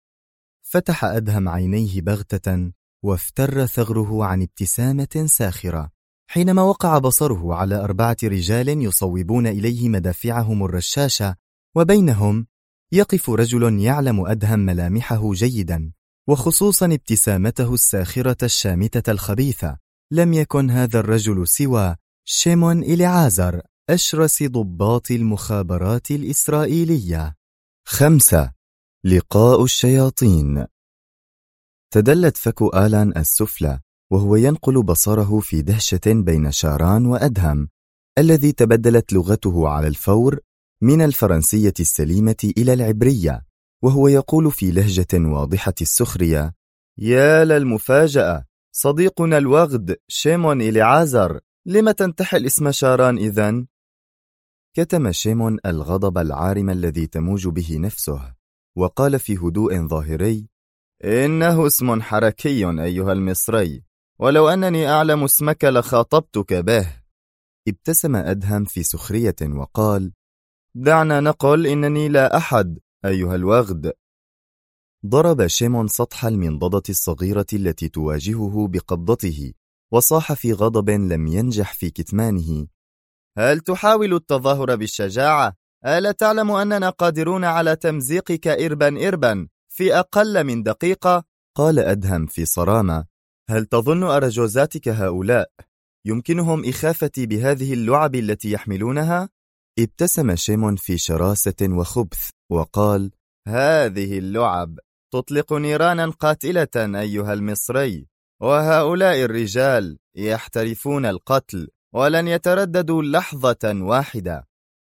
فتح أدهم عينيه بغتة وافتر ثغره عن ابتسامة ساخرة، حينما وقع بصره على 4 رجال يصوبون إليه مدافعهم الرشاشة، وبينهم يقف رجل يعلم أدهم ملامحه جيدا، وخصوصا ابتسامته الساخرة الشامتة الخبيثة. لم يكن هذا الرجل سوى شيمون إليعازر، أشرس ضباط المخابرات الإسرائيلية. 5. لقاء الشياطين. تدلت فك آلان السفلى وهو ينقل بصره في دهشة بين شاران وأدهم، الذي تبدلت لغته على الفور من الفرنسية السليمة إلى العبرية، وهو يقول في لهجة واضحة السخرية: يا للمفاجأة، صديقنا الوغد شيمون إليعازر، لم تنتحل اسم شاران إذن؟ كتم شيمون الغضب العارم الذي تموج به نفسه، وقال في هدوء ظاهري: إنه اسم حركي أيها المصري، ولو أنني أعلم اسمك لخاطبتك به. ابتسم أدهم في سخرية وقال: دعنا نقل إنني لا أحد أيها الوغد. ضرب شيمون سطح المنضدة الصغيرة التي تواجهه بقبضته، وصاح في غضب لم ينجح في كتمانه: هل تحاول التظاهر بالشجاعة؟ ألا تعلم أننا قادرون على تمزيقك إربا في أقل من دقيقة؟ قال أدهم في صرامة: هل تظن أرجوزاتك هؤلاء يمكنهم إخافتي بهذه اللعب التي يحملونها؟ ابتسم شيمون في شراسة وخبث وقال: هذه اللعب تطلق نيرانا قاتلة أيها المصري، وهؤلاء الرجال يحترفون القتل ولن يترددوا لحظة واحدة.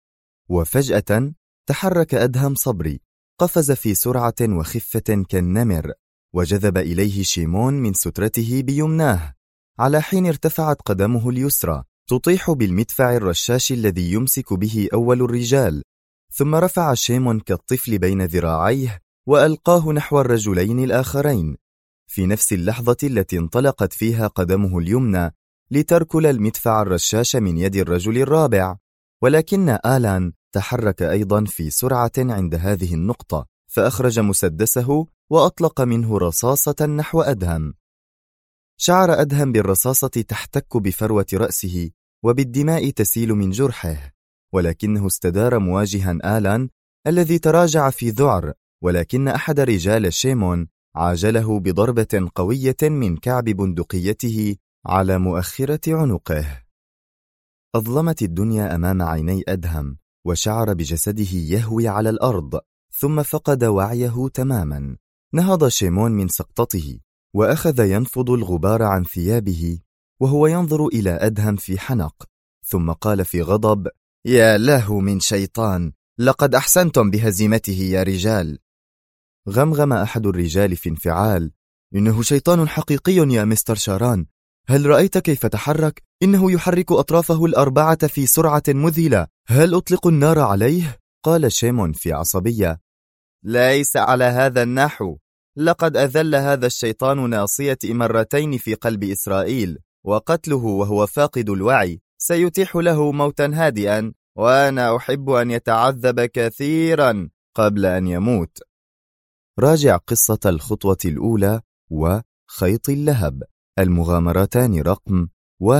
وفجأة تحرك أدهم صبري، قفز في سرعة وخفة كالنمر، وجذب إليه شيمون من سترته بيمناه، على حين ارتفعت قدمه اليسرى تطيح بالمدفع الرشاش الذي يمسك به أول الرجال، ثم رفع شيمون كالطفل بين ذراعيه وألقاه نحو الرجلين الآخرين، في نفس اللحظة التي انطلقت فيها قدمه اليمنى لتركل المدفع الرشاش من يد الرجل الرابع. ولكن آلان تحرك أيضا في سرعة عند هذه النقطة، فأخرج مسدسه وأطلق منه رصاصة نحو أدهم. شعر أدهم بالرصاصة تحتك بفروة رأسه وبالدماء تسيل من جرحه، ولكنه استدار مواجها آلان الذي تراجع في ذعر، ولكن أحد رجال شيمون عاجله بضربة قوية من كعب بندقيته على مؤخرة عنقه. أظلمت الدنيا أمام عيني أدهم، وشعر بجسده يهوي على الأرض، ثم فقد وعيه تماما. نهض شيمون من سقطته وأخذ ينفض الغبار عن ثيابه وهو ينظر إلى أدهم في حنق، ثم قال في غضب: يا له من شيطان، لقد أحسنتم بهزيمته يا رجال. غمغم أحد الرجال في انفعال: إنه شيطان حقيقي يا مستر شاران، هل رأيت كيف تحرك؟ إنه يحرك أطرافه الأربعة في سرعة مذهلة، هل أطلقوا النار عليه؟ قال شيمون في عصبية: ليس على هذا النحو، لقد أذل هذا الشيطان ناصيتي مرتين في قلب إسرائيل، وقتله وهو فاقد الوعي سيتيح له موتا هادئا، وأنا أحب أن يتعذب كثيرا قبل أن يموت. راجع قصة الخطوة الأولى وخيط اللهب، المغامرتان رقم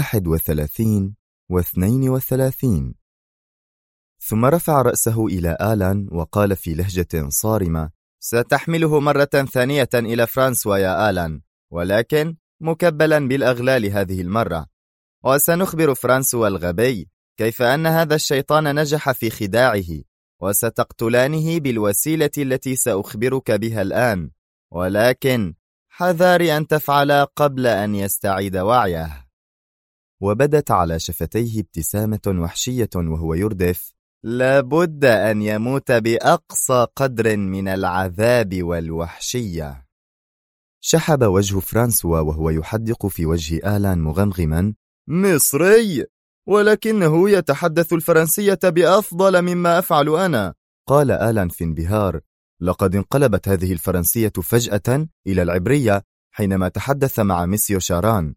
31 و32. ثم رفع رأسه إلى آلان وقال في لهجة صارمة: ستحمله مرة ثانية إلى فرانسوا يا آلان، ولكن مكبلا بالأغلال هذه المرة، وسنخبر فرانسوا الغبي كيف أن هذا الشيطان نجح في خداعه، وستقتلانه بالوسيلة التي سأخبرك بها الآن، ولكن حذار أن تفعل قبل أن يستعيد وعيه. وبدت على شفتيه ابتسامة وحشية وهو يردف: لابد أن يموت بأقصى قدر من العذاب والوحشية. شحب وجه فرانسوا وهو يحدق في وجه آلان مغمغما: مصري، ولكنه يتحدث الفرنسية بأفضل مما أفعل أنا. قال آلان في انبهار: لقد انقلبت هذه الفرنسية فجأة إلى العبرية حينما تحدث مع ميسيو شاران.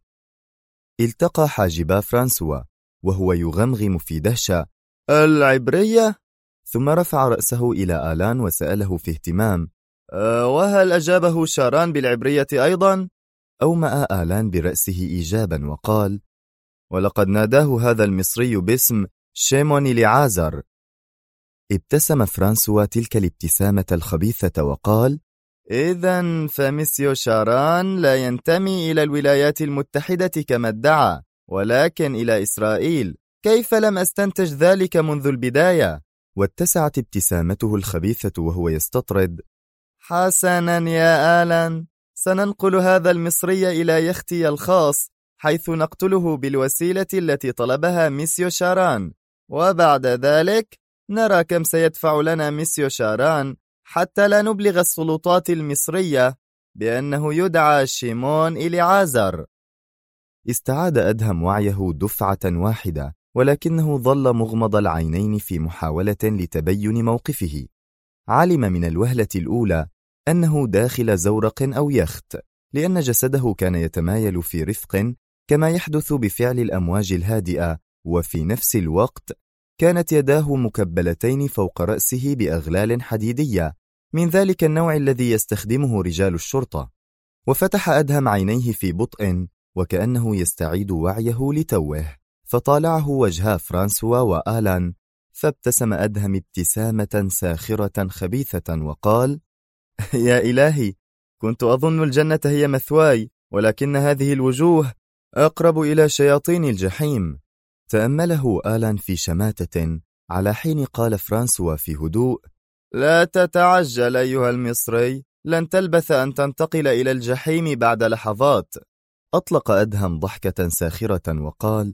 التقى حاجبا فرانسوا وهو يغمغم في دهشة: العبرية؟ ثم رفع رأسه إلى آلان وسأله في اهتمام: وهل أجابه شاران بالعبرية أيضا؟ أومأ آلان برأسه إيجابا وقال: ولقد ناداه هذا المصري باسم شيمون لعازر. ابتسم فرانسوا تلك الابتسامة الخبيثة وقال: إذن فمسيو شاران لا ينتمي إلى الولايات المتحدة كما ادعى، ولكن إلى إسرائيل. كيف لم أستنتج ذلك منذ البداية؟ واتسعت ابتسامته الخبيثة وهو يستطرد: حسنا يا آلان، سننقل هذا المصري إلى يختي الخاص، حيث نقتله بالوسيلة التي طلبها ميسيو شاران، وبعد ذلك نرى كم سيدفع لنا ميسيو شاران حتى لا نبلغ السلطات المصرية بأنه يدعى شيمون إليعازر. استعاد أدهم وعيه دفعة واحدة، ولكنه ظل مغمض العينين في محاولة لتبين موقفه. علم من الوهلة الأولى أنه داخل زورق أو يخت، لأن جسده كان يتمايل في رفق كما يحدث بفعل الأمواج الهادئة، وفي نفس الوقت كانت يداه مكبلتين فوق رأسه بأغلال حديدية من ذلك النوع الذي يستخدمه رجال الشرطة. وفتح أدهم عينيه في بطء وكأنه يستعيد وعيه لتوه، فطالعه وجها فرانسوا وآلان، فابتسم أدهم ابتسامة ساخرة خبيثة وقال: يا إلهي، كنت أظن الجنة هي مثواي، ولكن هذه الوجوه أقرب إلى شياطين الجحيم. تأمله آلان في شماتة، على حين قال فرانسوا في هدوء: لا تتعجل أيها المصري، لن تلبث أن تنتقل إلى الجحيم بعد لحظات. أطلق أدهم ضحكة ساخرة وقال: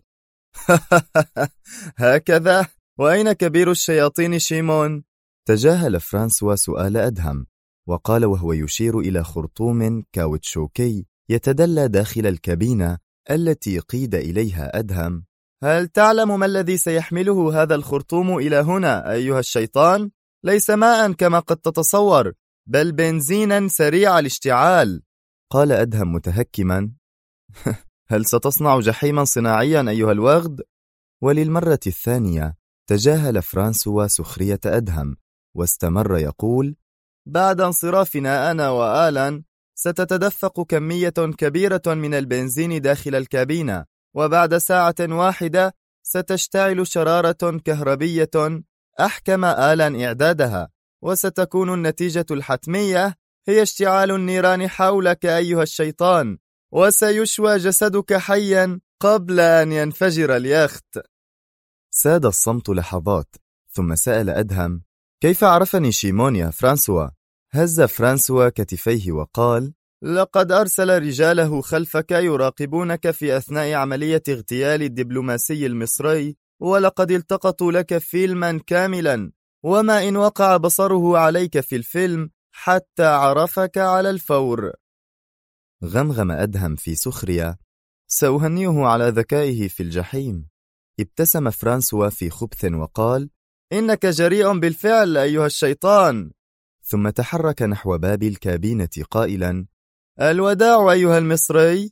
هكذا؟ وأين كبير الشياطين شيمون؟ تجاهل فرانسوا سؤال أدهم وقال وهو يشير إلى خرطوم كاوتشوكي يتدلى داخل الكابينة التي قيد إليها أدهم: هل تعلم ما الذي سيحمله هذا الخرطوم إلى هنا أيها الشيطان؟ ليس ماء كما قد تتصور، بل بنزينا سريع الاشتعال. قال أدهم متهكما: هل ستصنع جحيما صناعيا أيها الوغد؟ وللمرة الثانية تجاهل فرانسوا سخرية أدهم واستمر يقول: بعد انصرافنا أنا وآلان ستتدفق كمية كبيرة من البنزين داخل الكابينة، وبعد ساعة واحدة ستشتعل شرارة كهربية أحكم آلان إعدادها، وستكون النتيجة الحتمية هي اشتعال النيران حولك أيها الشيطان، وسيشوى جسدك حيا قبل أن ينفجر اليخت. ساد الصمت لحظات، ثم سأل أدهم: كيف عرفني شيمون يا فرانسوا؟ هز فرانسوا كتفيه وقال: لقد أرسل رجاله خلفك يراقبونك في أثناء عملية اغتيال الدبلوماسي المصري، ولقد التقطوا لك فيلما كاملا، وما إن وقع بصره عليك في الفيلم حتى عرفك على الفور. غمغم أدهم في سخرية: سأهنيه على ذكائه في الجحيم. ابتسم فرانسوا في خبث وقال: إنك جريء بالفعل أيها الشيطان. ثم تحرك نحو باب الكابينة قائلا: الوداع أيها المصري.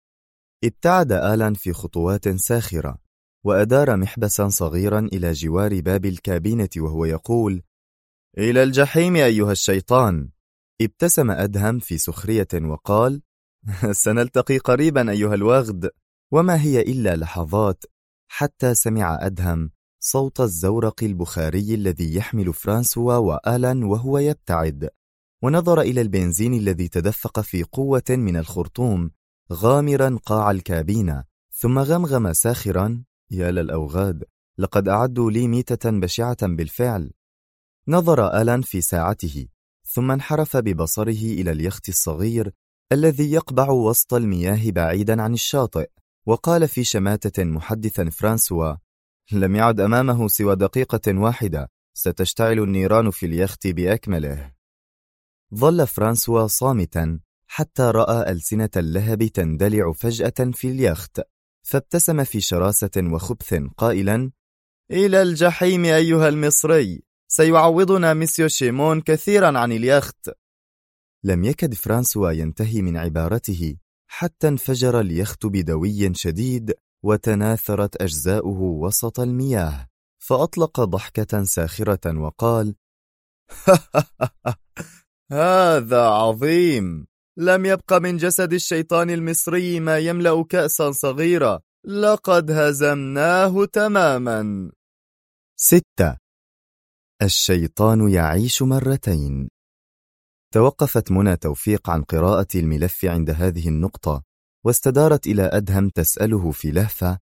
ابتعد آلان في خطوات ساخرة، وأدار محبسا صغيرا إلى جوار باب الكابينة وهو يقول: إلى الجحيم أيها الشيطان. ابتسم أدهم في سخرية وقال: سنلتقي قريبا أيها الوغد. وما هي إلا لحظات حتى سمع أدهم صوت الزورق البخاري الذي يحمل فرانسوا وآلان وهو يبتعد، ونظر إلى البنزين الذي تدفق في قوة من الخرطوم غامرا قاع الكابينة، ثم غمغم ساخرا: يا للأوغاد، لقد أعدوا لي ميتة بشعة بالفعل. نظر آلان في ساعته، ثم انحرف ببصره إلى اليخت الصغير الذي يقبع وسط المياه بعيدا عن الشاطئ، وقال في شماتة محدثا فرانسوا: لم يعد أمامه سوى دقيقة واحدة، ستشتعل النيران في اليخت بأكمله. ظل فرانسوا صامتا حتى رأى ألسنة اللهب تندلع فجأة في اليخت، فابتسم في شراسة وخبث قائلا: إلى الجحيم أيها المصري، سيعوضنا مسيو شيمون كثيرا عن اليخت. لم يكد فرانسوا ينتهي من عبارته حتى انفجر اليخت بدوي شديد، وتناثرت أجزاؤه وسط المياه، فأطلق ضحكة ساخرة وقال: هذا عظيم، لم يبق من جسد الشيطان المصري ما يملأ كأسا صغيرة، لقد هزمناه تماما. 6. الشيطان يعيش مرتين. توقفت منى توفيق عن قراءة الملف عند هذه النقطة، واستدارت إلى أدهم تسأله في لهفة: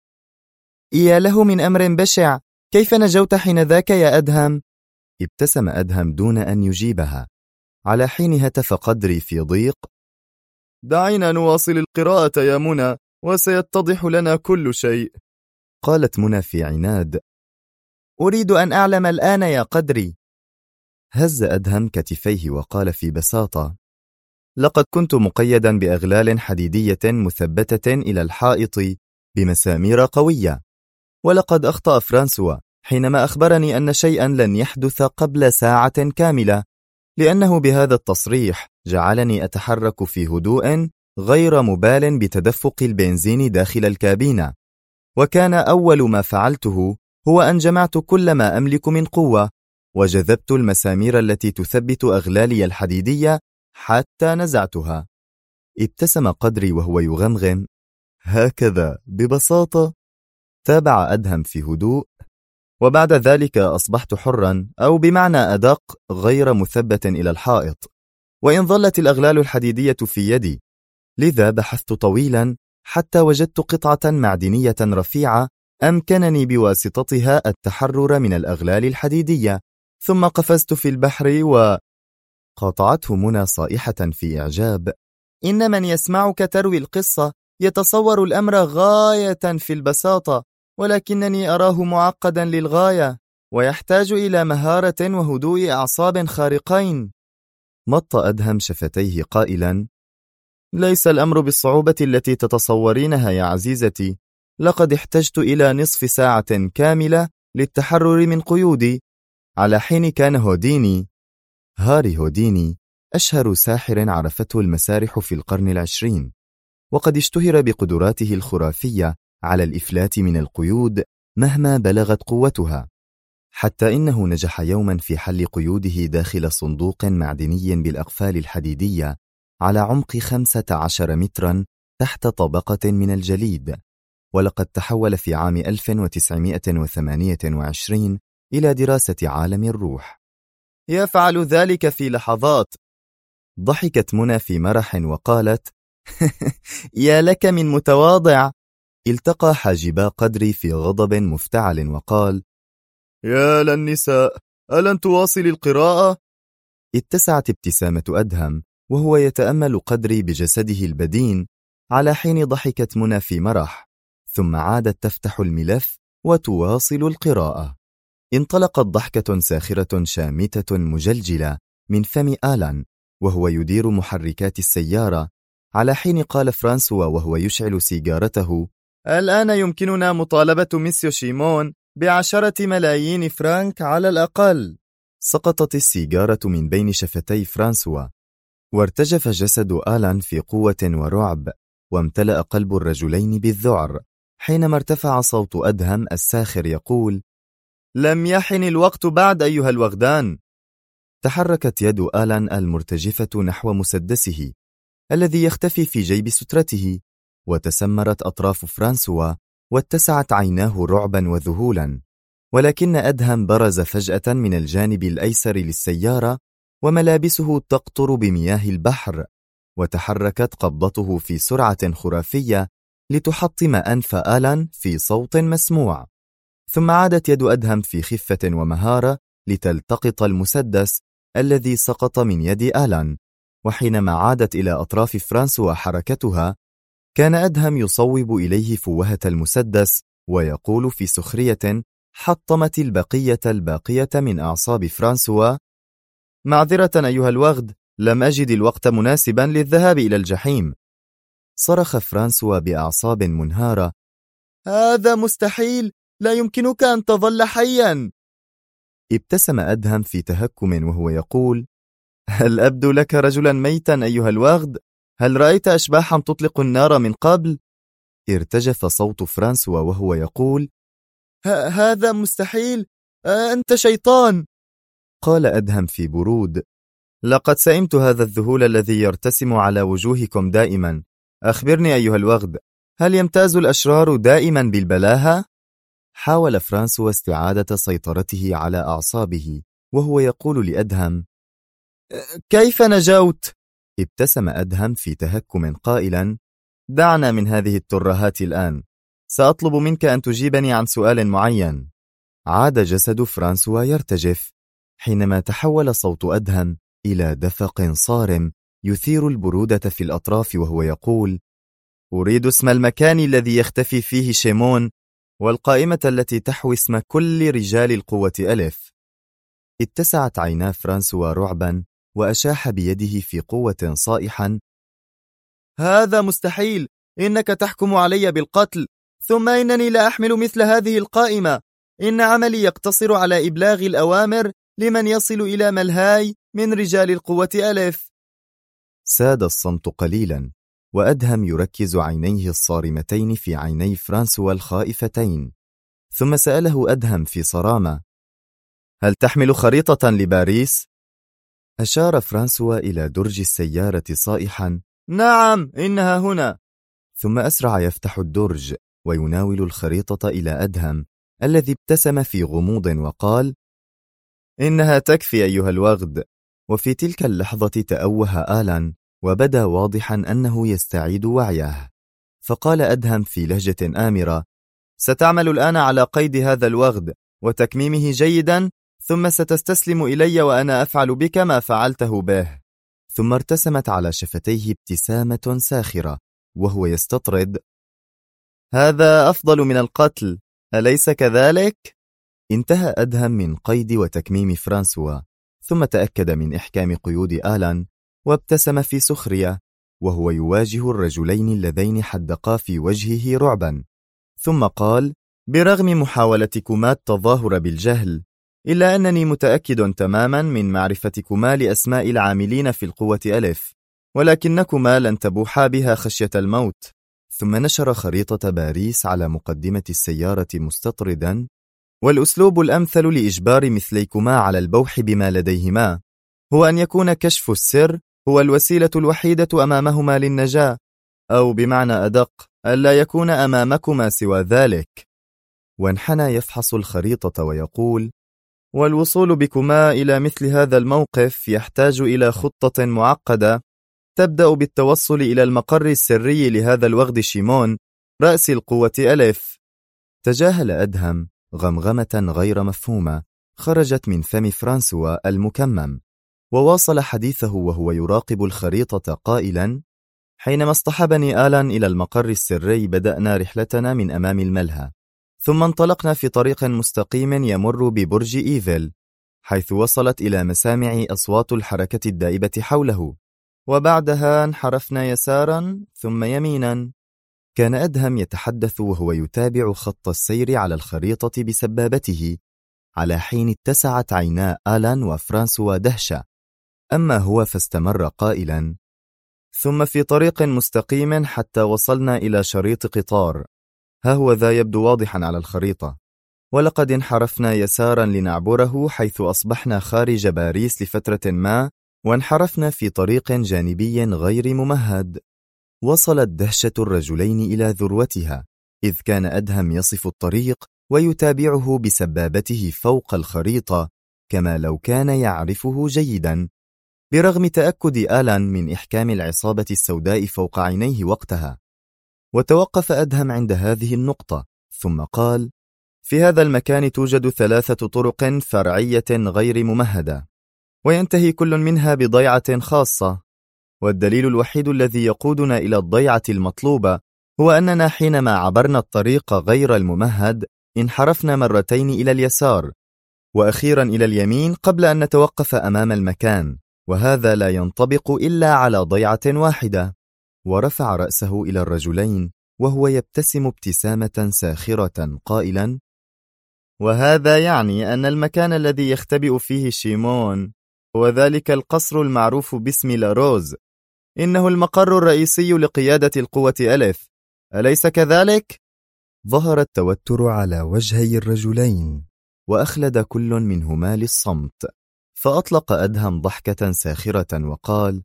يا له من أمر بشع، كيف نجوت حين ذاك يا أدهم؟ ابتسم أدهم دون أن يجيبها. على حين هتف قدري في ضيق: دعينا نواصل القراءة يا منى، وسيتضح لنا كل شيء. قالت منى في عناد: أريد أن أعلم الآن يا قدري. هز أدهم كتفيه وقال في بساطة: لقد كنت مقيدا بأغلال حديدية مثبتة إلى الحائط بمسامير قوية، ولقد أخطأ فرانسوا حينما أخبرني أن شيئا لن يحدث قبل ساعة كاملة، لأنه بهذا التصريح جعلني أتحرك في هدوء غير مبال بتدفق البنزين داخل الكابينة، وكان أول ما فعلته هو أن جمعت كل ما أملك من قوة، وجذبت المسامير التي تثبت أغلالي الحديدية حتى نزعتها. ابتسم قدري وهو يغمغم: هكذا ببساطة؟ تابع أدهم في هدوء: وبعد ذلك أصبحت حرا، أو بمعنى أدق غير مثبت إلى الحائط، وإن ظلت الأغلال الحديدية في يدي، لذا بحثت طويلا حتى وجدت قطعة معدنية رفيعة أمكنني بواسطتها التحرر من الأغلال الحديدية، ثم قفزت في البحر قاطعته منى صائحة في إعجاب: إن من يسمعك تروي القصة يتصور الأمر غاية في البساطة، ولكنني أراه معقدا للغاية، ويحتاج إلى مهارة وهدوء أعصاب خارقين. مط أدهم شفتيه قائلا: ليس الأمر بالصعوبة التي تتصورينها يا عزيزتي، لقد احتجت إلى نصف ساعة كاملة للتحرر من قيودي، على حين كان هاري هوديني أشهر ساحر عرفته المسارح في القرن 20، وقد اشتهر بقدراته الخرافية على الإفلات من القيود مهما بلغت قوتها. حتى إنه نجح يوما في حل قيوده داخل صندوق معدني بالأقفال الحديدية على عمق 15 مترا تحت طبقة من الجليد، ولقد تحول في عام 1928 إلى دراسة عالم الروح. يفعل ذلك في لحظات. ضحكت منى في مرح وقالت: يا لك من متواضع. التقى حاجبا قدري في غضب مفتعل وقال: يا للنساء، ألن تواصل القراءة؟ اتسعت ابتسامة أدهم وهو يتأمل قدري بجسده البدين، على حين ضحكت منى في مرح، ثم عادت تفتح الملف وتواصل القراءة. انطلقت ضحكة ساخرة شامتة مجلجلة من فم آلان وهو يدير محركات السيارة، على حين قال فرانسوا وهو يشعل سيجارته: الآن يمكننا مطالبة ميسيو شيمون ب10 ملايين فرنك على الأقل. سقطت السيجارة من بين شفتي فرانسوا، وارتجف جسد آلان في قوة ورعب، وامتلأ قلب الرجلين بالذعر حينما ارتفع صوت أدهم الساخر يقول: لم يحن الوقت بعد أيها الوغدان. تحركت يد آلان المرتجفة نحو مسدسه الذي يختفي في جيب سترته، وتسمرت أطراف فرانسوا واتسعت عيناه رعبا وذهولا، ولكن أدهم برز فجأة من الجانب الأيسر للسيارة وملابسه تقطر بمياه البحر، وتحركت قبضته في سرعة خرافية لتحطم أنف آلان في صوت مسموع، ثم عادت يد أدهم في خفة ومهارة لتلتقط المسدس الذي سقط من يد آلان. وحينما عادت إلى أطراف فرانسوا حركتها، كان أدهم يصوب إليه فوهة المسدس ويقول في سخرية حطمت الباقية من أعصاب فرانسوا: معذرة أيها الوغد، لم أجد الوقت مناسبا للذهاب إلى الجحيم. صرخ فرانسوا بأعصاب منهارة: هذا مستحيل، لا يمكنك أن تظل حيا. ابتسم أدهم في تهكم وهو يقول: هل أبدو لك رجلا ميتا أيها الوغد؟ هل رأيت أشباحا تطلق النار من قبل؟ ارتجف صوت فرانسوا وهو يقول: هذا مستحيل، أنت شيطان. قال أدهم في برود: لقد سئمت هذا الذهول الذي يرتسم على وجوهكم دائما. أخبرني أيها الوغد، هل يمتاز الأشرار دائما بالبلاهة؟ حاول فرانسوا استعادة سيطرته على أعصابه وهو يقول لأدهم: كيف نجوت؟ ابتسم أدهم في تهكم قائلا: دعنا من هذه الترهات الآن، سأطلب منك أن تجيبني عن سؤال معين. عاد جسد فرانسوا يرتجف، حينما تحول صوت أدهم إلى دفق صارم يثير البرودة في الأطراف وهو يقول: أريد اسم المكان الذي يختفي فيه شيمون، والقائمة التي تحوي اسم كل رجال القوة ألف. اتسعت عينا فرانسوا رعبا وأشاح بيده في قوة صائحا: هذا مستحيل، إنك تحكم علي بالقتل، ثم إنني لا أحمل مثل هذه القائمة. إن عملي يقتصر على إبلاغ الأوامر لمن يصل إلى ملهاي من رجال القوة ألف. ساد الصمت قليلا، وأدهم يركز عينيه الصارمتين في عيني فرانسوا الخائفتين، ثم سأله أدهم في صرامة: هل تحمل خريطة لباريس؟ أشار فرانسوا إلى درج السيارة صائحا: نعم، إنها هنا. ثم أسرع يفتح الدرج ويناول الخريطة إلى أدهم الذي ابتسم في غموض وقال: إنها تكفي أيها الوغد. وفي تلك اللحظة تأوه آلان وبدا واضحا أنه يستعيد وعيه، فقال أدهم في لهجة آمرة: ستعمل الآن على قيد هذا الوغد وتكميمه جيدا، ثم ستستسلم إلي وأنا أفعل بك ما فعلته به. ثم ارتسمت على شفتيه ابتسامة ساخرة وهو يستطرد: هذا أفضل من القتل، أليس كذلك؟ انتهى أدهم من قيد وتكميم فرانسوا، ثم تأكد من إحكام قيود آلان وابتسم في سخرية وهو يواجه الرجلين اللذين حدقا في وجهه رعبا، ثم قال: برغم محاولتكما التظاهر بالجهل، إلا أنني متأكد تماما من معرفتكما لأسماء العاملين في القوة ألف، ولكنكما لن تبوحا بها خشية الموت. ثم نشر خريطة باريس على مقدمة السيارة مستطردا: والأسلوب الأمثل لإجبار مثليكما على البوح بما لديهما هو أن يكون كشف السر هو الوسيلة الوحيدة أمامهما للنجاة، أو بمعنى أدق ألا يكون أمامكما سوى ذلك. وانحنى يفحص الخريطة ويقول: والوصول بكما إلى مثل هذا الموقف يحتاج إلى خطة معقدة تبدأ بالتوصل إلى المقر السري لهذا الوغد شيمون رأس القوة ألف. تجاهل أدهم غمغمة غير مفهومة خرجت من فم فرانسوا المكمم، وواصل حديثه وهو يراقب الخريطة قائلا: حينما اصطحبني آلان إلى المقر السري بدأنا رحلتنا من أمام الملهى، ثم انطلقنا في طريق مستقيم يمر ببرج إيفل، حيث وصلت إلى مسامع أصوات الحركة الدائبة حوله، وبعدها انحرفنا يسارا ثم يمينا. كان أدهم يتحدث وهو يتابع خط السير على الخريطة بسبابته، على حين اتسعت عينا آلان وفرانسوا دهشة. أما هو فاستمر قائلا: ثم في طريق مستقيم حتى وصلنا إلى شريط قطار، ها هو ذا يبدو واضحا على الخريطة، ولقد انحرفنا يسارا لنعبره حيث أصبحنا خارج باريس لفترة ما، وانحرفنا في طريق جانبي غير ممهد. وصلت دهشة الرجلين إلى ذروتها، إذ كان أدهم يصف الطريق ويتابعه بسبابته فوق الخريطة كما لو كان يعرفه جيدا، برغم تأكد آلان من إحكام العصابة السوداء فوق عينيه وقتها. وتوقف أدهم عند هذه النقطة ثم قال: في هذا المكان توجد 3 طرق فرعية غير ممهدة، وينتهي كل منها بضيعة خاصة، والدليل الوحيد الذي يقودنا إلى الضيعة المطلوبة هو أننا حينما عبرنا الطريق غير الممهد انحرفنا مرتين إلى اليسار وأخيرا إلى اليمين قبل أن نتوقف أمام المكان، وهذا لا ينطبق إلا على ضيعة واحدة. ورفع رأسه إلى الرجلين وهو يبتسم ابتسامة ساخرة قائلا: وهذا يعني أن المكان الذي يختبئ فيه شيمون هو ذلك القصر المعروف باسم لاروز، إنه المقر الرئيسي لقيادة القوة ألف، أليس كذلك؟ ظهر التوتر على وجهي الرجلين، وأخلد كل منهما للصمت، فأطلق أدهم ضحكة ساخرة وقال: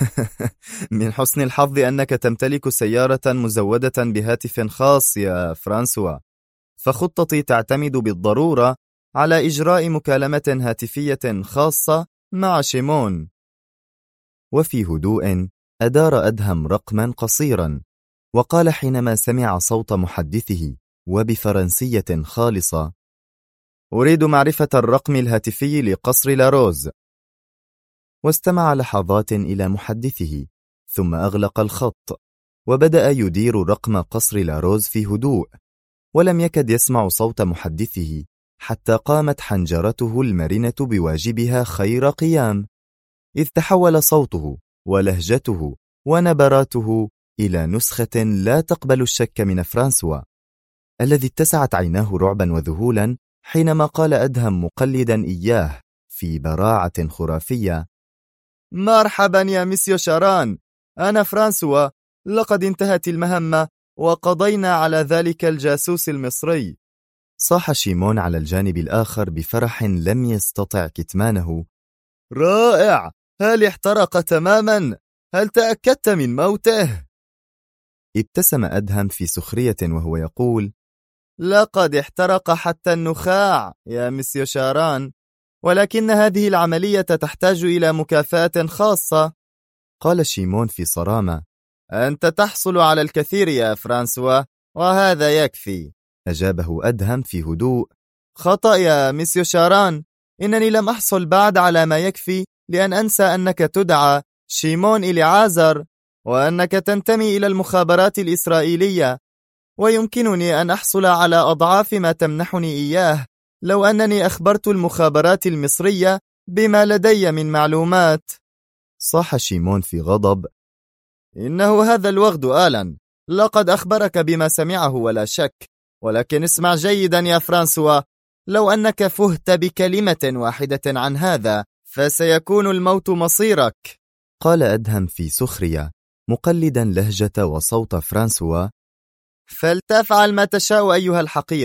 من حسن الحظ أنك تمتلك سيارة مزودة بهاتف خاص يا فرانسوا، فخطتي تعتمد بالضرورة على إجراء مكالمة هاتفية خاصة مع شيمون. وفي هدوء أدار أدهم رقما قصيرا، وقال حينما سمع صوت محدثه وبفرنسية خالصة: أريد معرفة الرقم الهاتفي لقصر لاروز. واستمع لحظات إلى محدثه، ثم أغلق الخط وبدأ يدير رقم قصر لاروز في هدوء، ولم يكد يسمع صوت محدثه حتى قامت حنجرته المرنة بواجبها خير قيام، إذ تحول صوته ولهجته ونبراته إلى نسخة لا تقبل الشك من فرانسوا، الذي اتسعت عيناه رعبا وذهولا حينما قال أدهم مقلدا إياه في براعة خرافية: مرحبا يا مسيو شاران، أنا فرانسوا، لقد انتهت المهمة وقضينا على ذلك الجاسوس المصري. صاح شيمون على الجانب الآخر بفرح لم يستطع كتمانه: رائع، هل احترق تماما؟ هل تأكدت من موته؟ ابتسم أدهم في سخرية وهو يقول: لقد احترق حتى النخاع يا مسيو شاران، ولكن هذه العملية تحتاج إلى مكافأة خاصة. قال شيمون في صرامة: أنت تحصل على الكثير يا فرانسوا، وهذا يكفي. أجابه أدهم في هدوء: خطأ يا مسيو شاران، إنني لم أحصل بعد على ما يكفي لأن أنسى أنك تدعى شيمون إليعازر، وأنك تنتمي إلى المخابرات الإسرائيلية، ويمكنني أن أحصل على أضعاف ما تمنحني إياه لو أنني أخبرت المخابرات المصرية بما لدي من معلومات. صاح شيمون في غضب: إنه هذا الوغد آلان، لقد أخبرك بما سمعه ولا شك، ولكن اسمع جيدا يا فرانسوا، لو أنك فهت بكلمة واحدة عن هذا فسيكون الموت مصيرك. قال أدهم في سخرية مقلدا لهجة وصوت فرانسوا: فلتفعل ما تشاء أيها الحقير،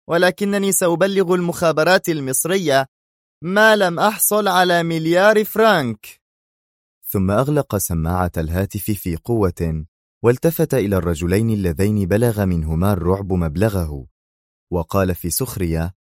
ولكنني سأبلغ المخابرات المصرية ما لم أحصل على 1,000,000 فرنك. ثم أغلق سماعة الهاتف في قوة، والتفت إلى الرجلين اللذين بلغ منهما الرعب مبلغه، وقال في سخرية: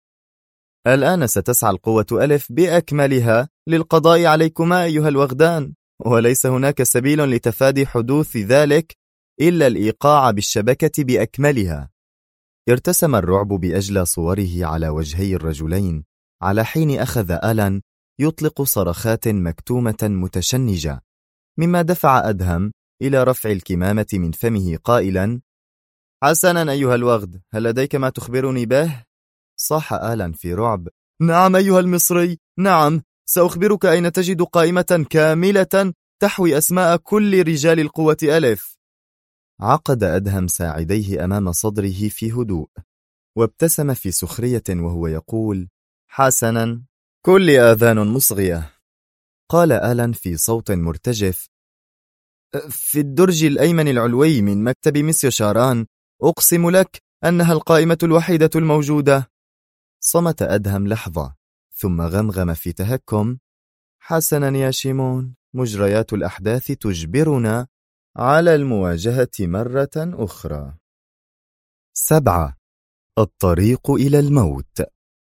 الآن ستسعى القوة ألف بأكملها للقضاء عليكما أيها الوغدان، وليس هناك سبيل لتفادي حدوث ذلك إلا الإيقاع بالشبكة بأكملها. ارتسم الرعب بأجلى صوره على وجهي الرجلين، على حين أخذ آلان يطلق صرخات مكتومة متشنجة، مما دفع أدهم إلى رفع الكمامة من فمه قائلا: حسنا أيها الوغد، هل لديك ما تخبرني به؟ صاح آلان في رعب: نعم أيها المصري، نعم، سأخبرك أين تجد قائمة كاملة تحوي أسماء كل رجال القوة ألف. عقد أدهم ساعديه أمام صدره في هدوء، وابتسم في سخرية وهو يقول: حسنا، كل آذان مصغية. قال آلان في صوت مرتجف: في الدرج الأيمن العلوي من مكتب مسيو شاران، أقسم لك أنها القائمة الوحيدة الموجودة. صمت أدهم لحظة، ثم غمغم في تهكم: حسنا يا شيمون، مجريات الأحداث تجبرنا على المواجهة مرة أخرى. 7. الطريق إلى الموت.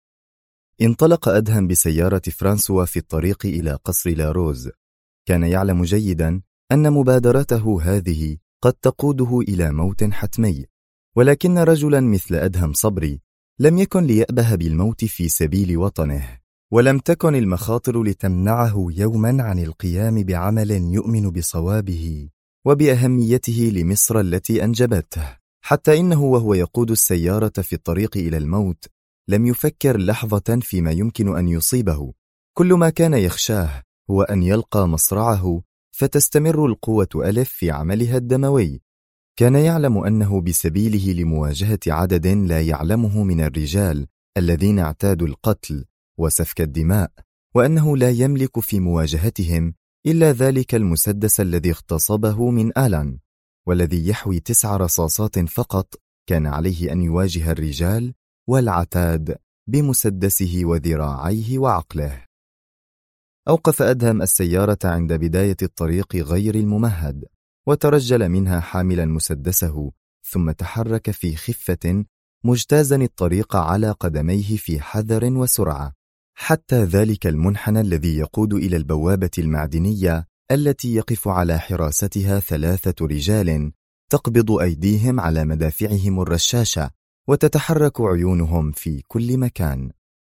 انطلق أدهم بسيارة فرانسوا في الطريق إلى قصر لاروز. كان يعلم جيدا أن مبادرته هذه قد تقوده إلى موت حتمي، ولكن رجلا مثل أدهم صبري لم يكن ليأبه بالموت في سبيل وطنه، ولم تكن المخاطر لتمنعه يوما عن القيام بعمل يؤمن بصوابه وبأهميته لمصر التي أنجبته. حتى إنه وهو يقود السيارة في الطريق إلى الموت لم يفكر لحظة فيما يمكن أن يصيبه. كل ما كان يخشاه هو أن يلقى مصرعه فتستمر القوة ألف في عملها الدموي. كان يعلم أنه بسبيله لمواجهة عدد لا يعلمه من الرجال الذين اعتادوا القتل وسفك الدماء، وأنه لا يملك في مواجهتهم إلا ذلك المسدس الذي اغتصبه من آلان، والذي يحوي 9 رصاصات فقط. كان عليه أن يواجه الرجال والعتاد بمسدسه وذراعيه وعقله. أوقف أدهم السيارة عند بداية الطريق غير الممهد، وترجل منها حاملا مسدسه، ثم تحرك في خفة مجتازا الطريق على قدميه في حذر وسرعة، حتى ذلك المنحنى الذي يقود إلى البوابة المعدنية التي يقف على حراستها 3 رجال تقبض أيديهم على مدافعهم الرشاشة وتتحرك عيونهم في كل مكان.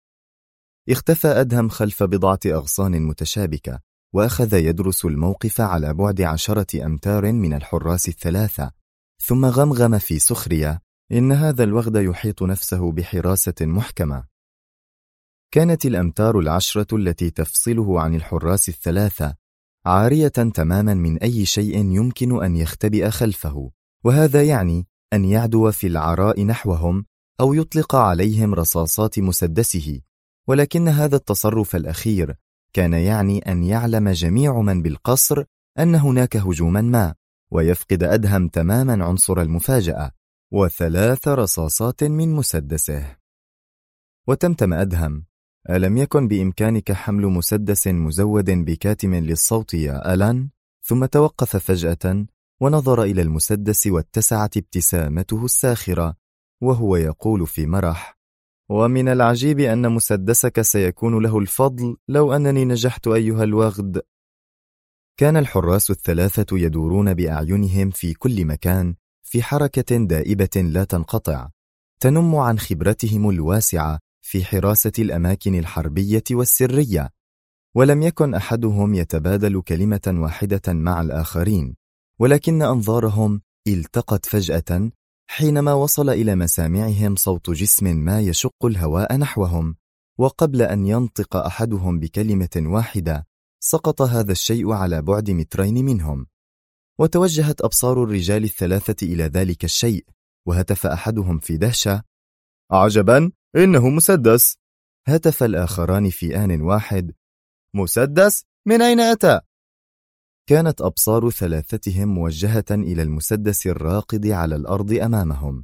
اختفى أدهم خلف بضعة أغصان متشابكة، وأخذ يدرس الموقف على بعد 10 أمتار من الحراس 3، ثم غمغم في سخرية: إن هذا الوغد يحيط نفسه بحراسة محكمة. كانت الأمتار 10 التي تفصله عن الحراس 3 عارية تماما من أي شيء يمكن أن يختبئ خلفه، وهذا يعني أن يعدو في العراء نحوهم أو يطلق عليهم رصاصات مسدسه. ولكن هذا التصرف الأخير كان يعني أن يعلم جميع من بالقصر أن هناك هجوما ما، ويفقد أدهم تماما عنصر المفاجأة، و3 رصاصات من مسدسه. وتمتم أدهم: ألم يكن بإمكانك حمل مسدس مزود بكاتم للصوت يا آلان؟ ثم توقف فجأة ونظر إلى المسدس، واتسعت ابتسامته الساخرة وهو يقول في مرح: ومن العجيب أن مسدسك سيكون له الفضل لو أنني نجحت أيها الوغد. كان الحراس 3 يدورون بأعينهم في كل مكان في حركة دائبة لا تنقطع، تنم عن خبرتهم الواسعة في حراسة الأماكن الحربية والسرية، ولم يكن أحدهم يتبادل كلمة واحدة مع الآخرين، ولكن أنظارهم التقت فجأة حينما وصل إلى مسامعهم صوت جسم ما يشق الهواء نحوهم، وقبل أن ينطق أحدهم بكلمة واحدة سقط هذا الشيء على بعد 2 متر منهم، وتوجهت أبصار الرجال 3 إلى ذلك الشيء، وهتف أحدهم في دهشة: عجبا، إنه مسدس. هتف الآخران في آن واحد: مسدس؟ من أين أتى؟ كانت أبصار 3 موجهة إلى المسدس الراقد على الأرض أمامهم،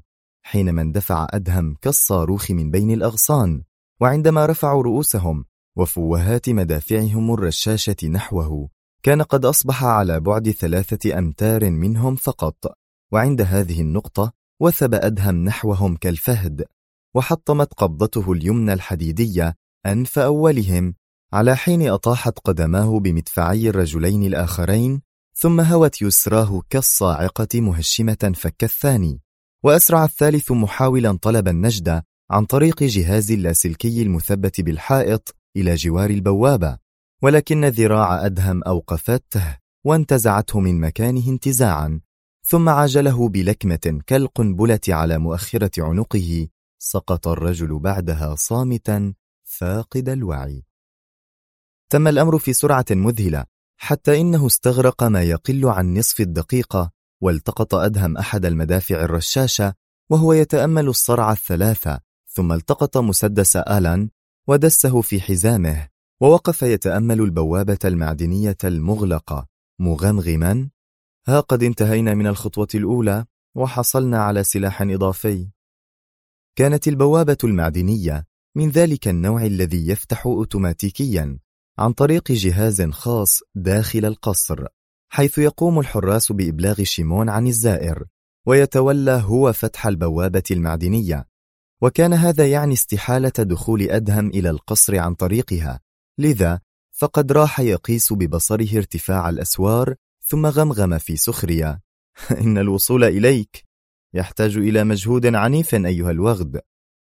حينما اندفع أدهم كالصاروخ من بين الأغصان، وعندما رفعوا رؤوسهم وفوهات مدافعهم الرشاشة نحوه كان قد أصبح على بعد 3 أمتار منهم فقط. وعند هذه النقطة وثب أدهم نحوهم كالفهد، وحطمت قبضته اليمنى الحديدية أنف أولهم، على حين أطاحت قدماه بمدفعي الرجلين الآخرين، ثم هوت يسراه كالصاعقة مهشمة فك الثاني، وأسرع الثالث محاولا طلب النجدة عن طريق جهاز اللاسلكي المثبت بالحائط إلى جوار البوابة، ولكن ذراع أدهم أوقفته وانتزعته من مكانه انتزاعا، ثم عاجله بلكمة كالقنبلة على مؤخرة عنقه. سقط الرجل بعدها صامتا فاقد الوعي. تم الأمر في سرعة مذهلة، حتى إنه استغرق ما يقل عن نصف الدقيقة، والتقط أدهم أحد المدافع الرشاشة وهو يتأمل الصرع الثلاثة، ثم التقط مسدس آلان ودسه في حزامه، ووقف يتأمل البوابة المعدنية المغلقة مغمغما: ها قد انتهينا من الخطوة الأولى وحصلنا على سلاح إضافي. كانت البوابة المعدنية من ذلك النوع الذي يفتح أوتوماتيكيا عن طريق جهاز خاص داخل القصر، حيث يقوم الحراس بإبلاغ شيمون عن الزائر، ويتولى هو فتح البوابة المعدنية. وكان هذا يعني استحالة دخول أدهم إلى القصر عن طريقها، لذا فقد راح يقيس ببصره ارتفاع الأسوار، ثم غمغم في سخرية: إن الوصول إليك يحتاج إلى مجهود عنيف أيها الوغد.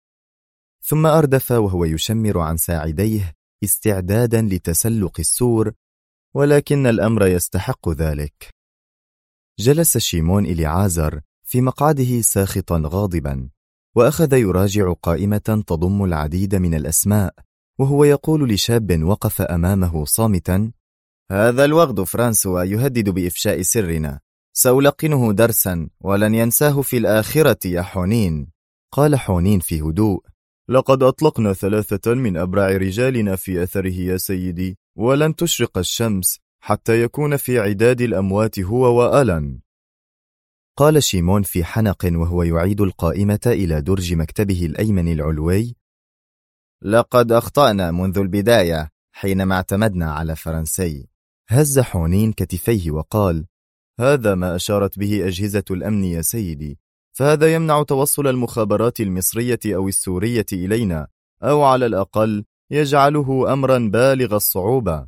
ثم أردف وهو يشمر عن ساعديه استعدادا لتسلق السور، ولكن الأمر يستحق ذلك. جلس شيمون إليعازر في مقعده ساخطا غاضبا، وأخذ يراجع قائمة تضم العديد من الأسماء، وهو يقول لشاب وقف أمامه صامتا: هذا الوغد فرانسوا يهدد بإفشاء سرنا، سألقنه درسا ولن ينساه في الآخرة يا حونين. قال حونين في هدوء: لقد أطلقنا 3 من أبرع رجالنا في أثره يا سيدي، ولن تشرق الشمس حتى يكون في عداد الأموات هو وألان. قال شيمون في حنق وهو يعيد القائمة إلى درج مكتبه الأيمن العلوي: لقد أخطأنا منذ البداية حينما اعتمدنا على فرنسي. هز حونين كتفيه وقال: هذا ما أشارت به أجهزة الأمن يا سيدي، فهذا يمنع توصل المخابرات المصرية أو السورية إلينا، أو على الأقل يجعله أمرا بالغ الصعوبة.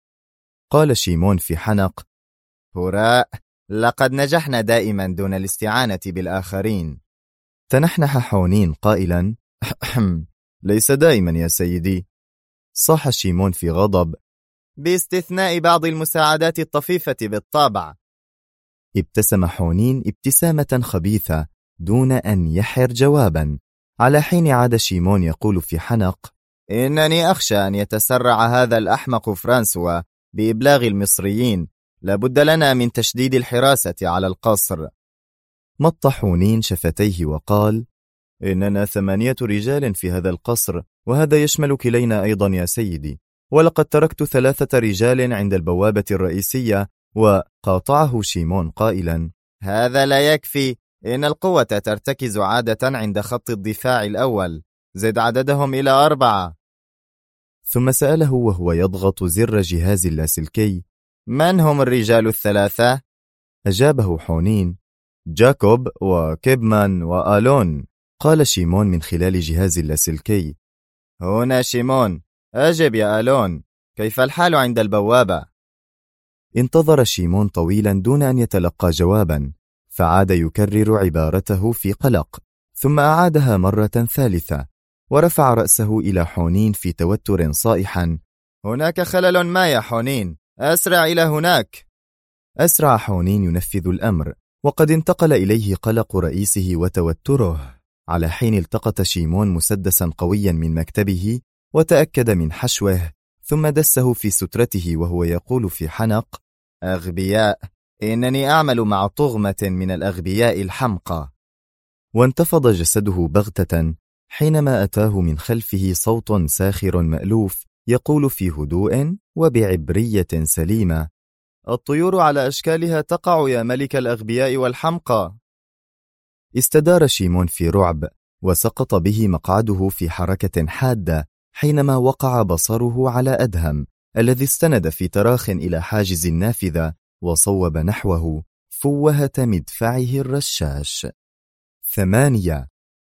قال شيمون في حنق: هراء، لقد نجحنا دائما دون الاستعانة بالآخرين. تنحنح حونين قائلا: ليس دائما يا سيدي. صاح شيمون في غضب: باستثناء بعض المساعدات الطفيفة بالطبع. ابتسم حونين ابتسامة خبيثة دون أن يحر جوابا، على حين عاد شيمون يقول في حنق: إنني أخشى أن يتسرع هذا الأحمق فرانسوا بإبلاغ المصريين، لابد لنا من تشديد الحراسة على القصر. مط حونين شفتيه وقال: إننا 8 رجال في هذا القصر، وهذا يشمل كلينا أيضا يا سيدي، ولقد تركت 3 رجال عند البوابة الرئيسية. وقاطعه شيمون قائلا: هذا لا يكفي، إن القوة ترتكز عادة عند خط الدفاع الأول، زد عددهم إلى 4. ثم سأله وهو يضغط زر جهاز اللاسلكي: من هم الرجال ال3؟ أجابه حونين: جاكوب وكيبمان وآلون. قال شيمون من خلال جهاز اللاسلكي: هنا شيمون، أجب يا آلون، كيف الحال عند البوابة؟ انتظر شيمون طويلا دون أن يتلقى جوابا، فعاد يكرر عبارته في قلق، ثم أعادها مرة ثالثة، ورفع رأسه إلى حونين في توتر صائحا: هناك خلل ما يا حونين، أسرع إلى هناك. أسرع حونين ينفذ الأمر، وقد انتقل إليه قلق رئيسه وتوتره، على حين التقط شيمون مسدسا قويا من مكتبه وتأكد من حشوه، ثم دسه في سترته وهو يقول في حنق: أغبياء، إنني أعمل مع طغمة من الأغبياء الحمقى. وانتفض جسده بغتة حينما أتاه من خلفه صوت ساخر مألوف يقول في هدوء وبعبرية سليمة: الطيور على أشكالها تقع يا ملك الأغبياء والحمقى. استدار شيمون في رعب، وسقط به مقعده في حركة حادة حينما وقع بصره على أدهم الذي استند في تراخ إلى حاجز النافذة وصوب نحوه فوهة مدفعه الرشاش. 8.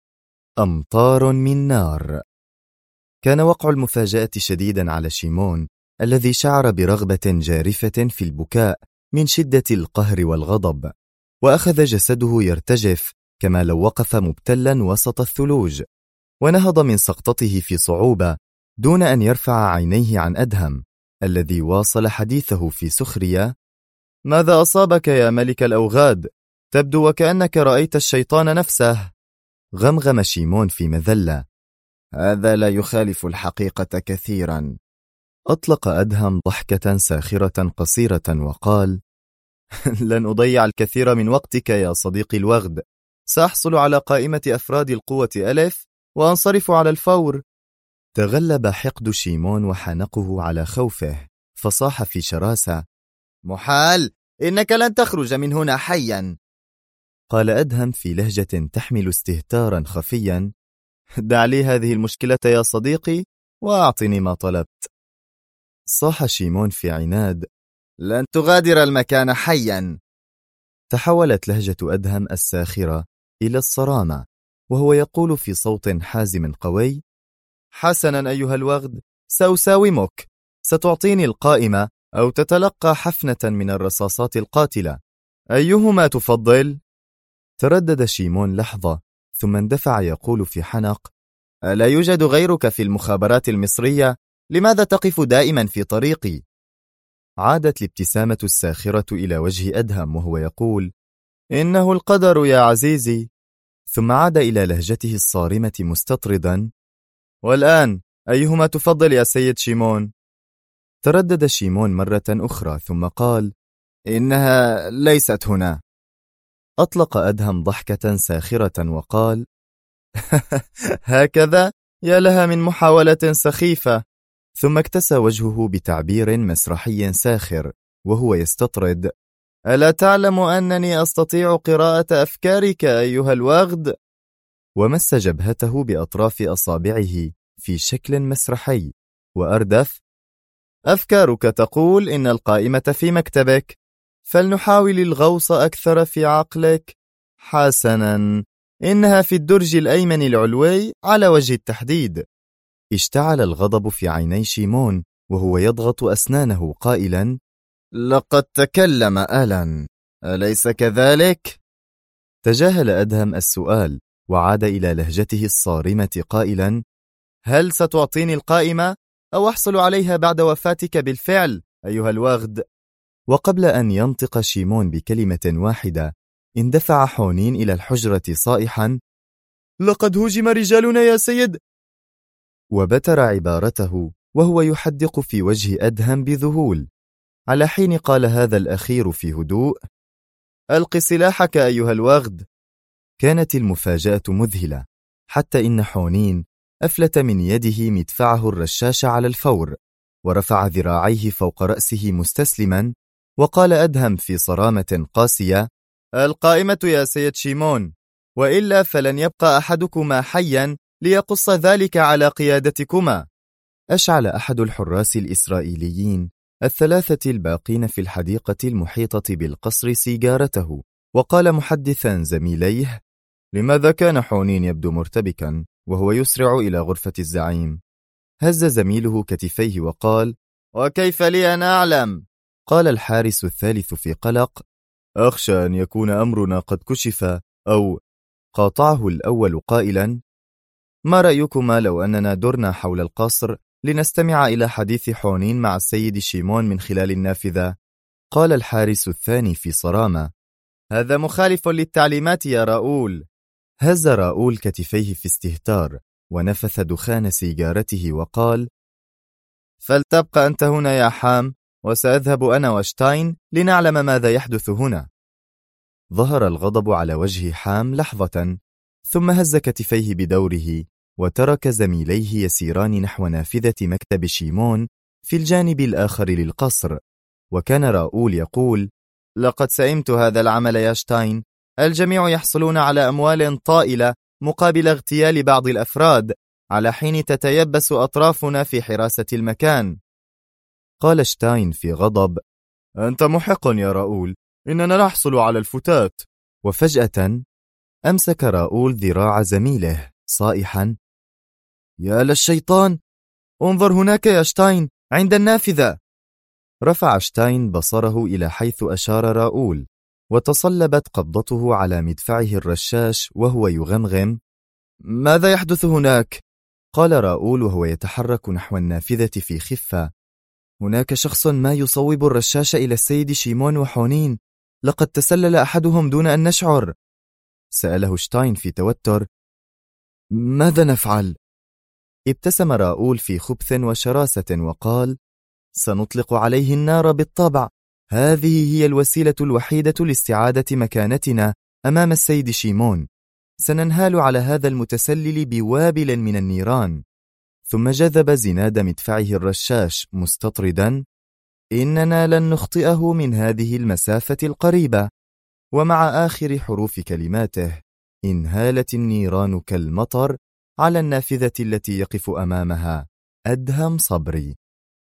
أمطار من نار. كان وقع المفاجأة شديدا على شيمون الذي شعر برغبة جارفة في البكاء من شدة القهر والغضب، وأخذ جسده يرتجف كما لو وقف مبتلا وسط الثلوج، ونهض من سقطته في صعوبة دون أن يرفع عينيه عن أدهم الذي واصل حديثه في سخرية: ماذا أصابك يا ملك الأوغاد؟ تبدو وكأنك رأيت الشيطان نفسه. غمغم شيمون في مذلة: هذا لا يخالف الحقيقة كثيرا. أطلق أدهم ضحكة ساخرة قصيرة وقال: لن أضيع الكثير من وقتك يا صديقي الوغد، سأحصل على قائمة أفراد القوة ألف وأنصرف على الفور. تغلب حقد شيمون وحنقه على خوفه، فصاح في شراسة: محال، إنك لن تخرج من هنا حيا. قال أدهم في لهجة تحمل استهتارا خفيا: دع لي هذه المشكلة يا صديقي وأعطني ما طلبت. صاح شيمون في عناد: لن تغادر المكان حيا. تحولت لهجة أدهم الساخرة إلى الصرامة، وهو يقول في صوت حازم قوي: حسنا أيها الوغد، سأساومك، ستعطيني القائمة أو تتلقى حفنة من الرصاصات القاتلة، أيهما تفضل؟ تردد شيمون لحظة ثم اندفع يقول في حنق: ألا يوجد غيرك في المخابرات المصرية؟ لماذا تقف دائما في طريقي؟ عادت الابتسامة الساخرة إلى وجه أدهم وهو يقول: إنه القدر يا عزيزي. ثم عاد إلى لهجته الصارمة مستطردا: والآن أيهما تفضل يا سيد شيمون؟ تردد شيمون مرة أخرى ثم قال: إنها ليست هنا. أطلق أدهم ضحكة ساخرة وقال: هكذا؟ يا لها من محاولة سخيفة. ثم اكتسى وجهه بتعبير مسرحي ساخر وهو يستطرد: ألا تعلم أنني أستطيع قراءة أفكارك أيها الوغد؟ ومس جبهته بأطراف أصابعه في شكل مسرحي وأردف: أفكارك تقول إن القائمة في مكتبك، فلنحاول الغوص أكثر في عقلك. حسنا، إنها في الدرج الأيمن العلوي على وجه التحديد. اشتعل الغضب في عيني شيمون وهو يضغط أسنانه قائلا: لقد تكلم ألان، أليس كذلك؟ تجاهل أدهم السؤال وعاد إلى لهجته الصارمة قائلا: هل ستعطيني القائمة أو أحصل عليها بعد وفاتك بالفعل أيها الوغد؟ وقبل أن ينطق شيمون بكلمة واحدة اندفع حونين إلى الحجرة صائحا: لقد هجم رجالنا يا سيد. وبتر عبارته وهو يحدق في وجه أدهم بذهول، على حين قال هذا الأخير في هدوء: ألق سلاحك أيها الوغد. كانت المفاجأة مذهلة، حتى إن حونين أفلت من يده مدفعه الرشاش على الفور، ورفع ذراعيه فوق رأسه مستسلما، وقال أدهم في صرامة قاسية: القائمة يا سيد شيمون، وإلا فلن يبقى أحدكما حيا ليقص ذلك على قيادتكما. أشعل أحد الحراس الإسرائيليين الثلاثة الباقين في الحديقة المحيطة بالقصر سيجارته، وقال محدثا زميليه: لماذا كان حونين يبدو مرتبكا وهو يسرع إلى غرفة الزعيم؟ هز زميله كتفيه وقال: وكيف لي أن أعلم؟ قال الحارس الثالث في قلق: أخشى أن يكون أمرنا قد كشف أو... قاطعه الأول قائلا: ما رأيكما لو أننا درنا حول القصر لنستمع إلى حديث حونين مع السيد شيمون من خلال النافذة؟ قال الحارس الثاني في صرامة: هذا مخالف للتعليمات يا راؤول. هز راؤول كتفيه في استهتار ونفث دخان سيجارته وقال: فلتبقى أنت هنا يا حام، وسأذهب أنا وشتاين لنعلم ماذا يحدث هنا. ظهر الغضب على وجه حام لحظة، ثم هز كتفيه بدوره وترك زميليه يسيران نحو نافذة مكتب شيمون في الجانب الآخر للقصر. وكان راؤول يقول: لقد سئمت هذا العمل يا شتاين، الجميع يحصلون على أموال طائلة مقابل اغتيال بعض الأفراد، على حين تتيبس أطرافنا في حراسة المكان. قال شتاين في غضب: أنت محق يا راؤول، إننا نحصل على الفتات. وفجأة أمسك راؤول ذراع زميله صائحا: يا للشيطان، انظر هناك يا شتاين عند النافذة. رفع شتاين بصره إلى حيث أشار راؤول، وتصلبت قبضته على مدفعه الرشاش وهو يغمغم: ماذا يحدث هناك؟ قال راؤول وهو يتحرك نحو النافذة في خفة: هناك شخص ما يصوب الرشاش إلى السيد شيمون وحونين، لقد تسلل أحدهم دون أن نشعر. سأله شتاين في توتر: ماذا نفعل؟ ابتسم راؤول في خبث وشراسة وقال: سنطلق عليه النار بالطبع، هذه هي الوسيلة الوحيدة لاستعادة مكانتنا أمام السيد شيمون. سننهال على هذا المتسلل بوابل من النيران. ثم جذب زناد مدفعه الرشاش مستطردا: إننا لن نخطئه من هذه المسافة القريبة. ومع آخر حروف كلماته انهالت النيران كالمطر على النافذة التي يقف أمامها أدهم صبري.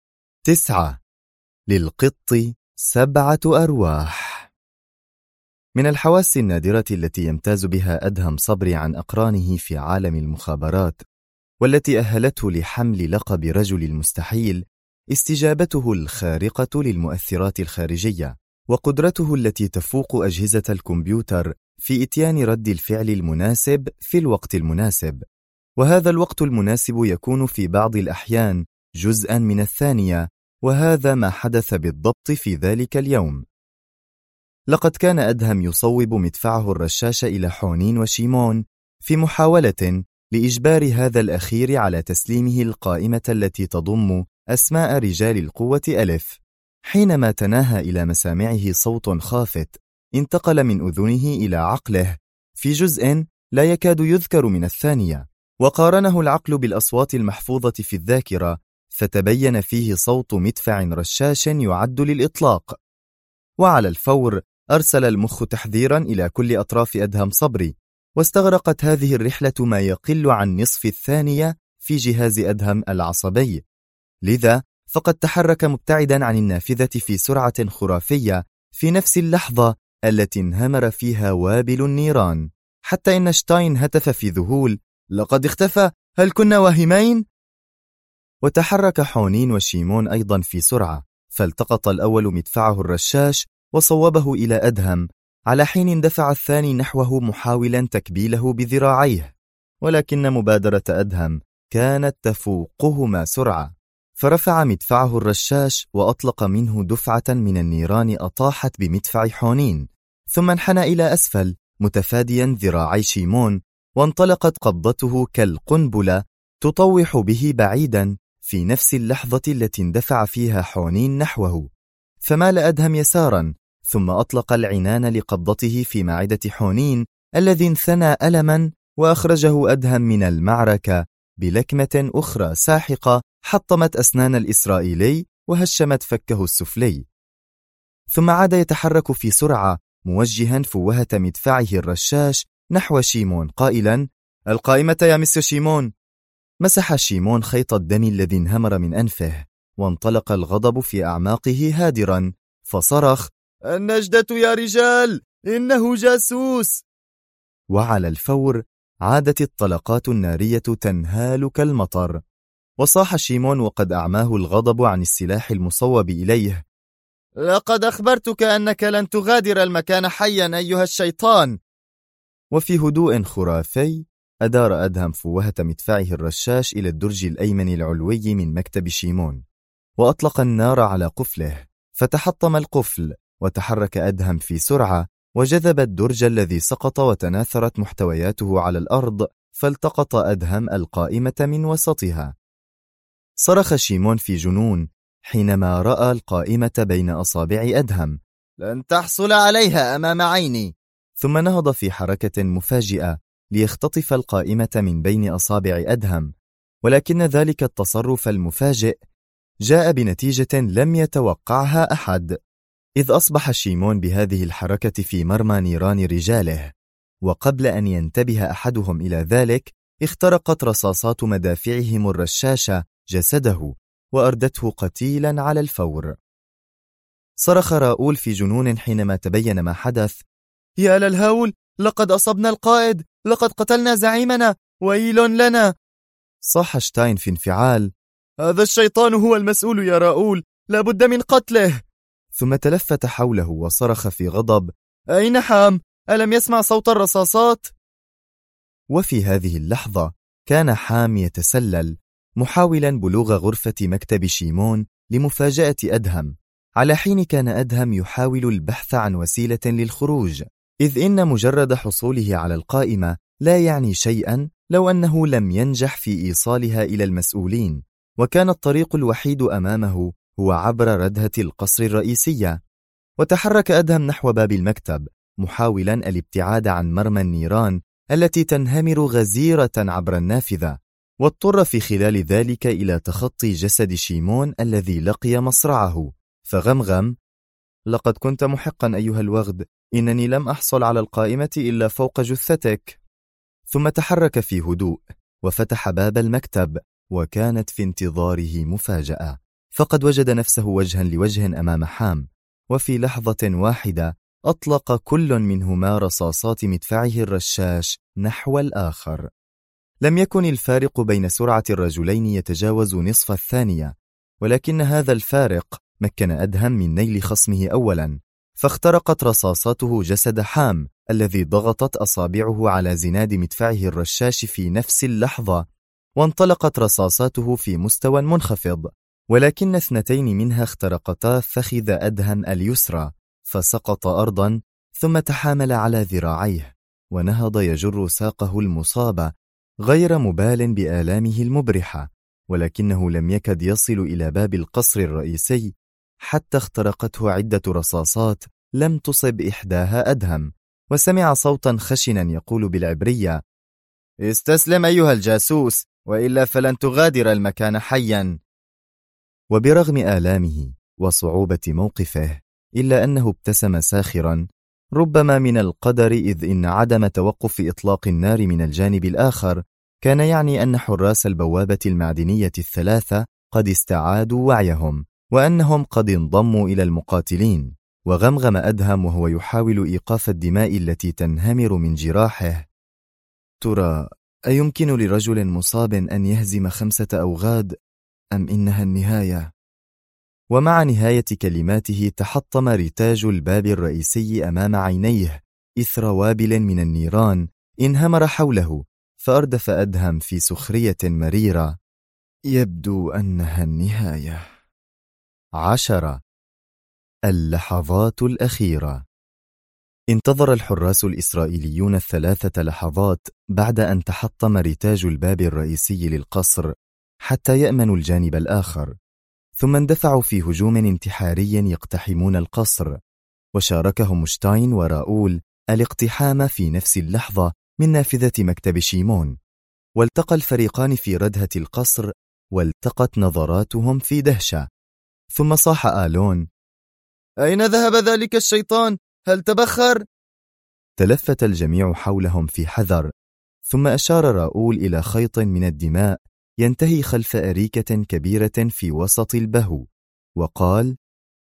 9. للقط 7 أرواح. من الحواس النادرة التي يمتاز بها أدهم صبري عن أقرانه في عالم المخابرات، والتي أهلته لحمل لقب رجل المستحيل، استجابته الخارقة للمؤثرات الخارجية، وقدرته التي تفوق أجهزة الكمبيوتر في إتيان رد الفعل المناسب في الوقت المناسب. وهذا الوقت المناسب يكون في بعض الأحيان جزءا من الثانية، وهذا ما حدث بالضبط في ذلك اليوم. لقد كان أدهم يصوب مدفعه الرشاش إلى حونين وشيمون في محاولة لإجبار هذا الأخير على تسليمه القائمة التي تضم أسماء رجال القوة ألف. حينما تناهى إلى مسامعه صوت خافت انتقل من أذنه إلى عقله في جزء لا يكاد يذكر من الثانية، وقارنه العقل بالأصوات المحفوظة في الذاكرة، فتبين فيه صوت مدفع رشاش يعد للإطلاق. وعلى الفور أرسل المخ تحذيرا إلى كل أطراف أدهم صبري، واستغرقت هذه الرحلة ما يقل عن نصف الثانية في جهاز أدهم العصبي. لذا فقد تحرك مبتعدا عن النافذة في سرعة خرافية في نفس اللحظة التي انهمر فيها وابل النيران، حتى إن شتاين هتف في ذهول: لقد اختفى، هل كنا واهمين؟ وتحرك حونين وشيمون أيضا في سرعة، فالتقط الأول مدفعه الرشاش وصوبه إلى أدهم، على حين اندفع الثاني نحوه محاولا تكبيله بذراعيه، ولكن مبادرة أدهم كانت تفوقهما سرعة، فرفع مدفعه الرشاش وأطلق منه دفعة من النيران أطاحت بمدفع حونين، ثم انحنى إلى أسفل متفاديا ذراعي شيمون، وانطلقت قبضته كالقنبلة تطوح به بعيدا في نفس اللحظة التي اندفع فيها حونين نحوه. فمال أدهم يسارا، ثم أطلق العنان لقبضته في معدة حونين الذي انثنى ألما، وأخرجه أدهم من المعركة بلكمة أخرى ساحقة حطمت أسنان الإسرائيلي وهشمت فكه السفلي. ثم عاد يتحرك في سرعة موجها فوهة مدفعه الرشاش نحو شيمون قائلا: القائمة يا مسيو شيمون. مسح شيمون خيط الدم الذي انهمر من أنفه، وانطلق الغضب في أعماقه هادرا، فصرخ: النجدة يا رجال، إنه جاسوس. وعلى الفور عادت الطلقات النارية تنهال كالمطر، وصاح شيمون وقد أعماه الغضب عن السلاح المصوب إليه: لقد أخبرتك أنك لن تغادر المكان حيا أيها الشيطان. وفي هدوء خرافي أدار أدهم فوهة مدفعه الرشاش إلى الدرج الأيمن العلوي من مكتب شيمون، وأطلق النار على قفله، فتحطم القفل، وتحرك أدهم في سرعة وجذب الدرج الذي سقط وتناثرت محتوياته على الأرض، فالتقط أدهم القائمة من وسطها. صرخ شيمون في جنون حينما رأى القائمة بين أصابع أدهم: لن تحصل عليها أمام عيني. ثم نهض في حركة مفاجئة ليختطف القائمة من بين أصابع أدهم، ولكن ذلك التصرف المفاجئ جاء بنتيجة لم يتوقعها أحد. إذ أصبح شيمون بهذه الحركة في مرمى نيران رجاله، وقبل أن ينتبه أحدهم إلى ذلك اخترقت رصاصات مدافعهم الرشاشة جسده وأردته قتيلا على الفور. صرخ راؤول في جنون حينما تبين ما حدث: يا للهول، لقد أصبنا القائد، لقد قتلنا زعيمنا، ويل لنا. صاح شتاين في انفعال: هذا الشيطان هو المسؤول يا راؤول، لا بد من قتله. ثم تلفت حوله وصرخ في غضب: أين حام؟ ألم يسمع صوت الرصاصات؟ وفي هذه اللحظة كان حام يتسلل محاولا بلوغ غرفة مكتب شيمون لمفاجأة أدهم، على حين كان أدهم يحاول البحث عن وسيلة للخروج، إذ إن مجرد حصوله على القائمة لا يعني شيئا لو أنه لم ينجح في إيصالها إلى المسؤولين، وكان الطريق الوحيد أمامه هو عبر ردهة القصر الرئيسية. وتحرك أدهم نحو باب المكتب محاولا الابتعاد عن مرمى النيران التي تنهمر غزيرة عبر النافذة، واضطر في خلال ذلك إلى تخطي جسد شيمون الذي لقي مصرعه، فغمغم: لقد كنت محقا أيها الوغد، إنني لم أحصل على القائمة إلا فوق جثتك. ثم تحرك في هدوء وفتح باب المكتب، وكانت في انتظاره مفاجأة، فقد وجد نفسه وجها لوجه أمام حام، وفي لحظة واحدة أطلق كل منهما رصاصات مدفعه الرشاش نحو الآخر. لم يكن الفارق بين سرعة الرجلين يتجاوز نصف الثانية، ولكن هذا الفارق مكن أدهم من نيل خصمه أولا، فاخترقت رصاصاته جسد حام الذي ضغطت أصابعه على زناد مدفعه الرشاش في نفس اللحظة، وانطلقت رصاصاته في مستوى منخفض، ولكن 2 منها اخترقتا فخذ أدهم اليسرى، فسقط أرضا، ثم تحامل على ذراعيه ونهض يجر ساقه المصابة غير مبال بآلامه المبرحة، ولكنه لم يكد يصل إلى باب القصر الرئيسي حتى اخترقته عدة رصاصات لم تصب إحداها أدهم، وسمع صوتا خشنا يقول بالعبرية: استسلم أيها الجاسوس، وإلا فلن تغادر المكان حيا. وبرغم آلامه وصعوبة موقفه إلا أنه ابتسم ساخرا، ربما من القدر، إذ إن عدم توقف إطلاق النار من الجانب الآخر كان يعني أن حراس البوابة المعدنية 3 قد استعادوا وعيهم، وأنهم قد انضموا إلى المقاتلين. وغمغم أدهم وهو يحاول إيقاف الدماء التي تنهمر من جراحه: ترى أيمكن لرجل مصاب أن يهزم 5 أوغاد، أم إنها النهاية؟ ومع نهاية كلماته تحطم رتاج الباب الرئيسي أمام عينيه إثر وابل من النيران انهمر حوله، فأردف أدهم في سخرية مريرة: يبدو أنها النهاية. 10. اللحظات الأخيرة. انتظر الحراس الإسرائيليون 3 لحظات بعد أن تحطم رتاج الباب الرئيسي للقصر حتى يأمنوا الجانب الآخر، ثم اندفعوا في هجوم انتحاري يقتحمون القصر، وشاركهم شتاين وراؤول الاقتحام في نفس اللحظة من نافذة مكتب شيمون. والتقى الفريقان في ردهة القصر، والتقت نظراتهم في دهشة، ثم صاح آلون: أين ذهب ذلك الشيطان؟ هل تبخر؟ تلفت الجميع حولهم في حذر، ثم أشار راؤول إلى خيط من الدماء ينتهي خلف أريكة كبيرة في وسط البهو، وقال: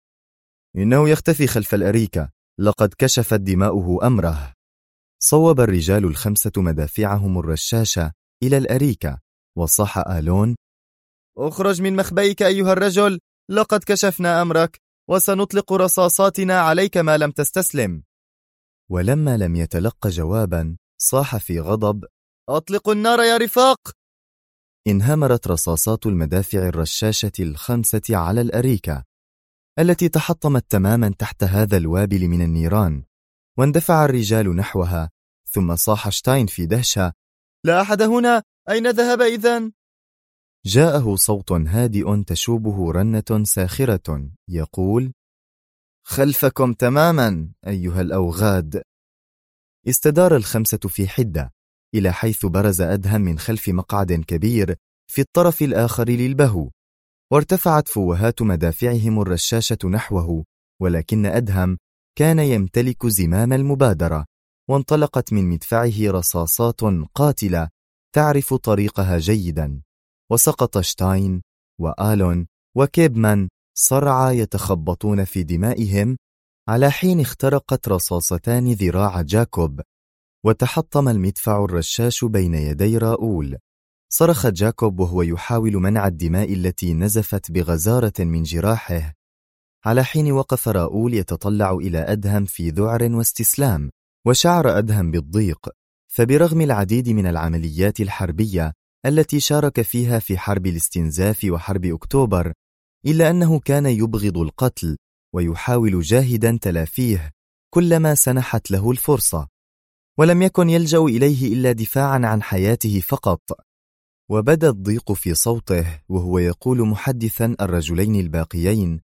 إنه يختفي خلف الأريكة، لقد كشفت دماؤه أمره. صوب الرجال 5 مدافعهم الرشاشة إلى الأريكة، وصاح آلون: اخرج من مخبئك أيها الرجل، لقد كشفنا أمرك، وسنطلق رصاصاتنا عليك ما لم تستسلم. ولما لم يتلق جوابا صاح في غضب: أطلقوا النار يا رفاق. انهمرت رصاصات المدافع الرشاشة 5 على الأريكة التي تحطمت تماما تحت هذا الوابل من النيران، واندفع الرجال نحوها، ثم صاح شتاين في دهشة: لا أحد هنا، أين ذهب إذن؟ جاءه صوت هادئ تشوبه رنة ساخرة يقول: خلفكم تماما أيها الأوغاد. استدار 5 في حدة إلى حيث برز أدهم من خلف مقعد كبير في الطرف الآخر للبهو، وارتفعت فوهات مدافعهم الرشاشة نحوه ولكن أدهم كان يمتلك زمام المبادرة، وانطلقت من مدفعه رصاصات قاتلة تعرف طريقها جيدا، وسقط شتاين وآلون وكيبمان صرعى يتخبطون في دمائهم، على حين اخترقت رصاصتان ذراع جاكوب، وتحطم المدفع الرشاش بين يدي راؤول. صرخ جاكوب وهو يحاول منع الدماء التي نزفت بغزارة من جراحه، على حين وقف راؤول يتطلع إلى أدهم في ذعر واستسلام. وشعر أدهم بالضيق، فبرغم العديد من العمليات الحربية التي شارك فيها في حرب الاستنزاف وحرب أكتوبر، إلا أنه كان يبغض القتل ويحاول جاهدا تلافيه كلما سنحت له الفرصة، ولم يكن يلجأ إليه إلا دفاعا عن حياته فقط. وبدا الضيق في صوته وهو يقول محدثا الرجلين الباقيين: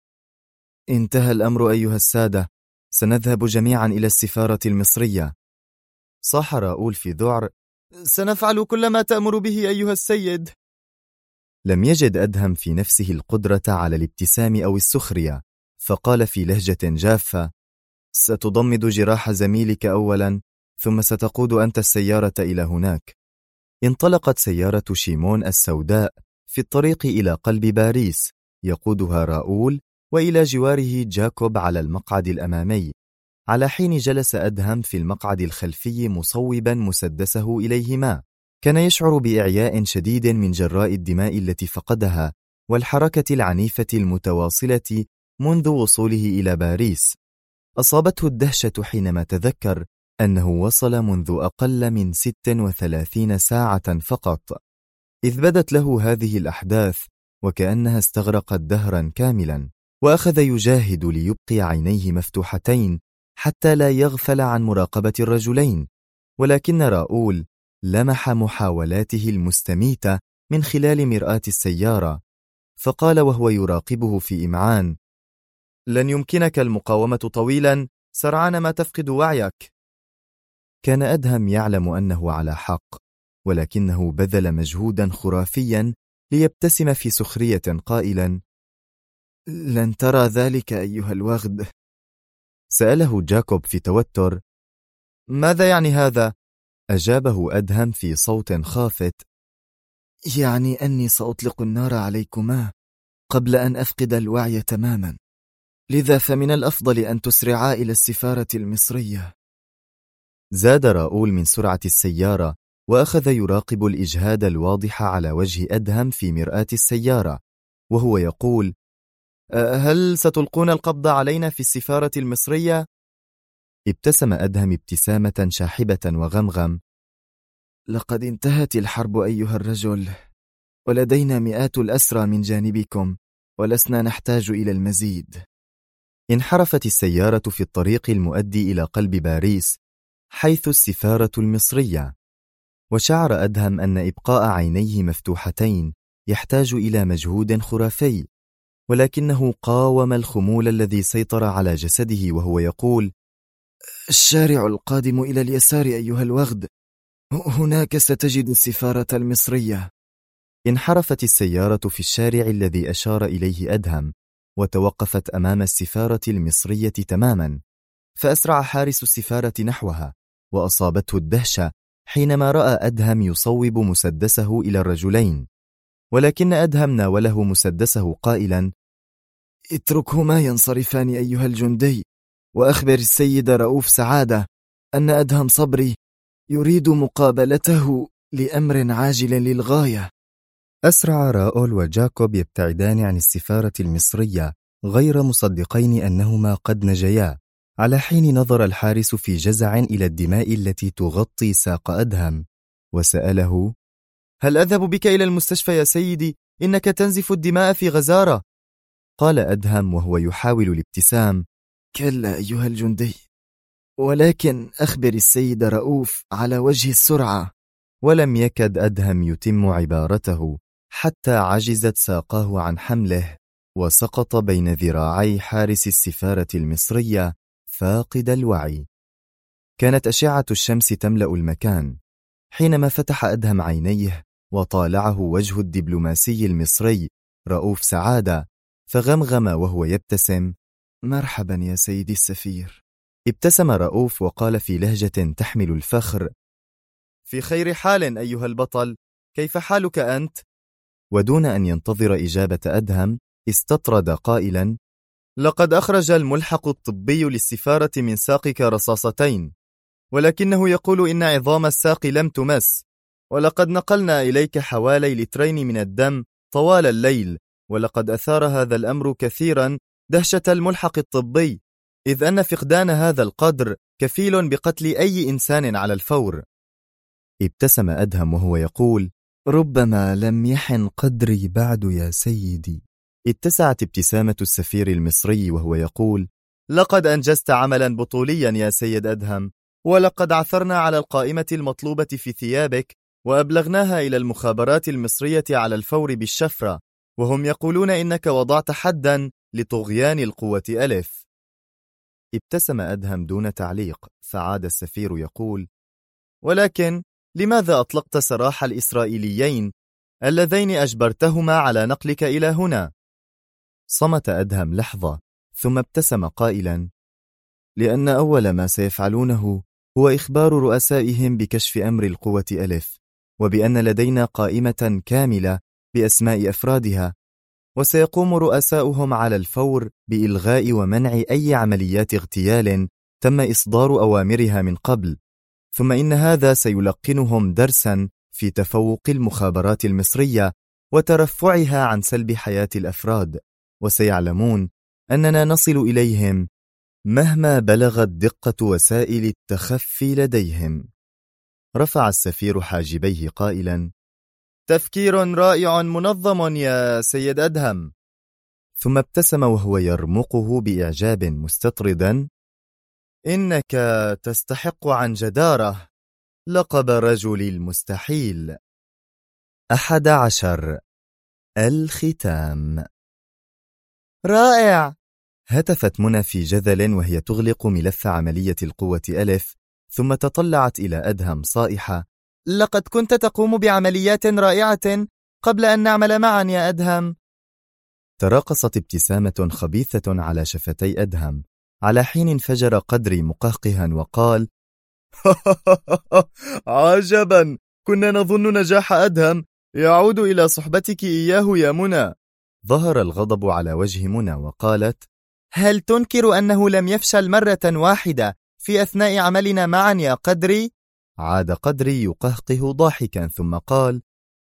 انتهى الأمر أيها السادة، سنذهب جميعا إلى السفارة المصرية. صاح راؤول في ذعر: سنفعل كل ما تأمر به أيها السيد. لم يجد أدهم في نفسه القدرة على الابتسام أو السخرية، فقال في لهجة جافة: ستضمد جراح زميلك أولا، ثم ستقود أنت السيارة إلى هناك. انطلقت سيارة شيمون السوداء في الطريق إلى قلب باريس، يقودها راؤول، وإلى جواره جاكوب على المقعد الأمامي، على حين جلس أدهم في المقعد الخلفي مصوبا مسدسه إليهما. كان يشعر بإعياء شديد من جراء الدماء التي فقدها والحركة العنيفة المتواصلة منذ وصوله إلى باريس. أصابته الدهشة حينما تذكر أنه وصل منذ أقل من 36 ساعة فقط، إذ بدت له هذه الأحداث وكأنها استغرقت دهرا كاملا، وأخذ يجاهد ليبقي عينيه مفتوحتين حتى لا يغفل عن مراقبة الرجلين. ولكن راؤول لمح محاولاته المستميتة من خلال مرآة السيارة، فقال وهو يراقبه في إمعان: لن يمكنك المقاومة طويلا، سرعان ما تفقد وعيك. كان أدهم يعلم أنه على حق، ولكنه بذل مجهودا خرافيا ليبتسم في سخرية قائلا: لن ترى ذلك أيها الوغد. سأله جاكوب في توتر: ماذا يعني هذا؟ أجابه أدهم في صوت خافت: يعني أني سأطلق النار عليكما قبل أن أفقد الوعي تماما، لذا فمن الأفضل أن تسرعا إلى السفارة المصرية. زاد راؤول من سرعة السيارة، وأخذ يراقب الإجهاد الواضح على وجه أدهم في مرآة السيارة، وهو يقول: هل ستلقون القبض علينا في السفارة المصرية؟ ابتسم أدهم ابتسامة شاحبة وغمغم: لقد انتهت الحرب أيها الرجل، ولدينا مئات الأسرى من جانبكم، ولسنا نحتاج إلى المزيد. انحرفت السيارة في الطريق المؤدي إلى قلب باريس، حيث السفارة المصرية، وشعر أدهم أن إبقاء عينيه مفتوحتين يحتاج إلى مجهود خرافي، ولكنه قاوم الخمول الذي سيطر على جسده وهو يقول: الشارع القادم إلى اليسار أيها الوغد، هناك ستجد السفارة المصرية. انحرفت السيارة في الشارع الذي أشار إليه أدهم، وتوقفت أمام السفارة المصرية تماما، فأسرع حارس السفارة نحوها، وأصابته الدهشة حينما رأى أدهم يصوب مسدسه إلى الرجلين، ولكن أدهم ناوله مسدسه قائلا: اتركهما ينصرفان أيها الجندي، وأخبر السيد رؤوف سعادة أن أدهم صبري يريد مقابلته لأمر عاجل للغاية. أسرع راؤول وجاكوب يبتعدان عن السفارة المصرية غير مصدقين أنهما قد نجيا، على حين نظر الحارس في جزع إلى الدماء التي تغطي ساق أدهم، وسأله: هل أذهب بك إلى المستشفى يا سيدي؟ إنك تنزف الدماء في غزارة. قال أدهم وهو يحاول الابتسام: كلا أيها الجندي، ولكن أخبر السيد رؤوف على وجه السرعة. ولم يكد أدهم يتم عبارته حتى عجزت ساقاه عن حمله، وسقط بين ذراعي حارس السفارة المصرية فاقد الوعي. كانت أشعة الشمس تملأ المكان، حينما فتح أدهم عينيه وطالعه وجه الدبلوماسي المصري رؤوف سعادة، فغمغم وهو يبتسم: مرحبا يا سيدي السفير. ابتسم رؤوف وقال في لهجة تحمل الفخر: في خير حال أيها البطل، كيف حالك أنت؟ ودون أن ينتظر إجابة أدهم استطرد قائلا: لقد أخرج الملحق الطبي للسفارة من ساقك رصاصتين، ولكنه يقول إن عظام الساق لم تمس، ولقد نقلنا إليك حوالي لترين من الدم طوال الليل، ولقد أثار هذا الأمر كثيرا دهشة الملحق الطبي، إذ أن فقدان هذا القدر كفيل بقتل أي إنسان على الفور. ابتسم أدهم وهو يقول: ربما لم يحن قدري بعد يا سيدي. اتسعت ابتسامة السفير المصري وهو يقول: لقد أنجزت عملا بطوليا يا سيد أدهم، ولقد عثرنا على القائمة المطلوبة في ثيابك وأبلغناها إلى المخابرات المصرية على الفور بالشفرة، وهم يقولون إنك وضعت حدا لطغيان القوة ألف. ابتسم أدهم دون تعليق، فعاد السفير يقول: ولكن لماذا أطلقت سراح الإسرائيليين اللذين أجبرتهما على نقلك إلى هنا؟ صمت أدهم لحظة ثم ابتسم قائلا: لأن أول ما سيفعلونه هو إخبار رؤسائهم بكشف أمر القوة ألف، وبأن لدينا قائمة كاملة بأسماء أفرادها، وسيقوم رؤساؤهم على الفور بإلغاء ومنع أي عمليات اغتيال تم إصدار أوامرها من قبل، ثم إن هذا سيلقنهم درسا في تفوق المخابرات المصرية وترفعها عن سلب حياة الأفراد، وسيعلمون أننا نصل إليهم مهما بلغت دقة وسائل التخفي لديهم. رفع السفير حاجبيه قائلا: تفكير رائع منظم يا سيد أدهم. ثم ابتسم وهو يرمقه بإعجاب مستطردا: إنك تستحق عن جدارة لقب رجل المستحيل. 11. الختام. رائع! هتفت منى في جذل وهي تغلق ملف عملية القوة ألف، ثم تطلعت إلى أدهم صائحة: لقد كنت تقوم بعمليات رائعة قبل أن نعمل معا يا أدهم. تراقصت ابتسامة خبيثة على شفتي أدهم، على حين انفجر قدري مقهقها وقال: عجبا، كنا نظن نجاح أدهم يعود إلى صحبتك إياه يا منى. ظهر الغضب على وجه منى وقالت: هل تنكر أنه لم يفشل مرة واحدة في أثناء عملنا معا يا قدري؟ عاد قدري يقهقه ضاحكا ثم قال: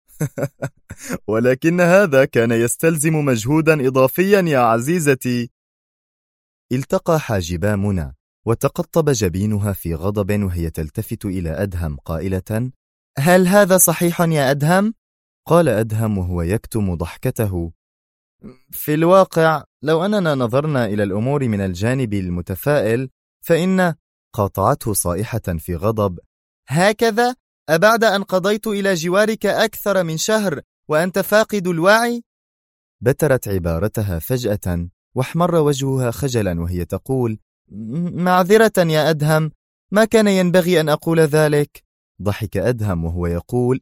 ولكن هذا كان يستلزم مجهودا إضافيا يا عزيزتي. التقى حاجبا منى وتقطب جبينها في غضب وهي تلتفت إلى أدهم قائلة: هل هذا صحيح يا أدهم؟ قال أدهم وهو يكتم ضحكته: في الواقع لو أننا نظرنا إلى الأمور من الجانب المتفائل فإن. قاطعته صائحة في غضب: هكذا؟ أبعد أن قضيت إلى جوارك أكثر من شهر وأنت فاقد الوعي؟ بترت عبارتها فجأة واحمر وجهها خجلا وهي تقول: معذرة يا أدهم، ما كان ينبغي أن أقول ذلك. ضحك أدهم وهو يقول: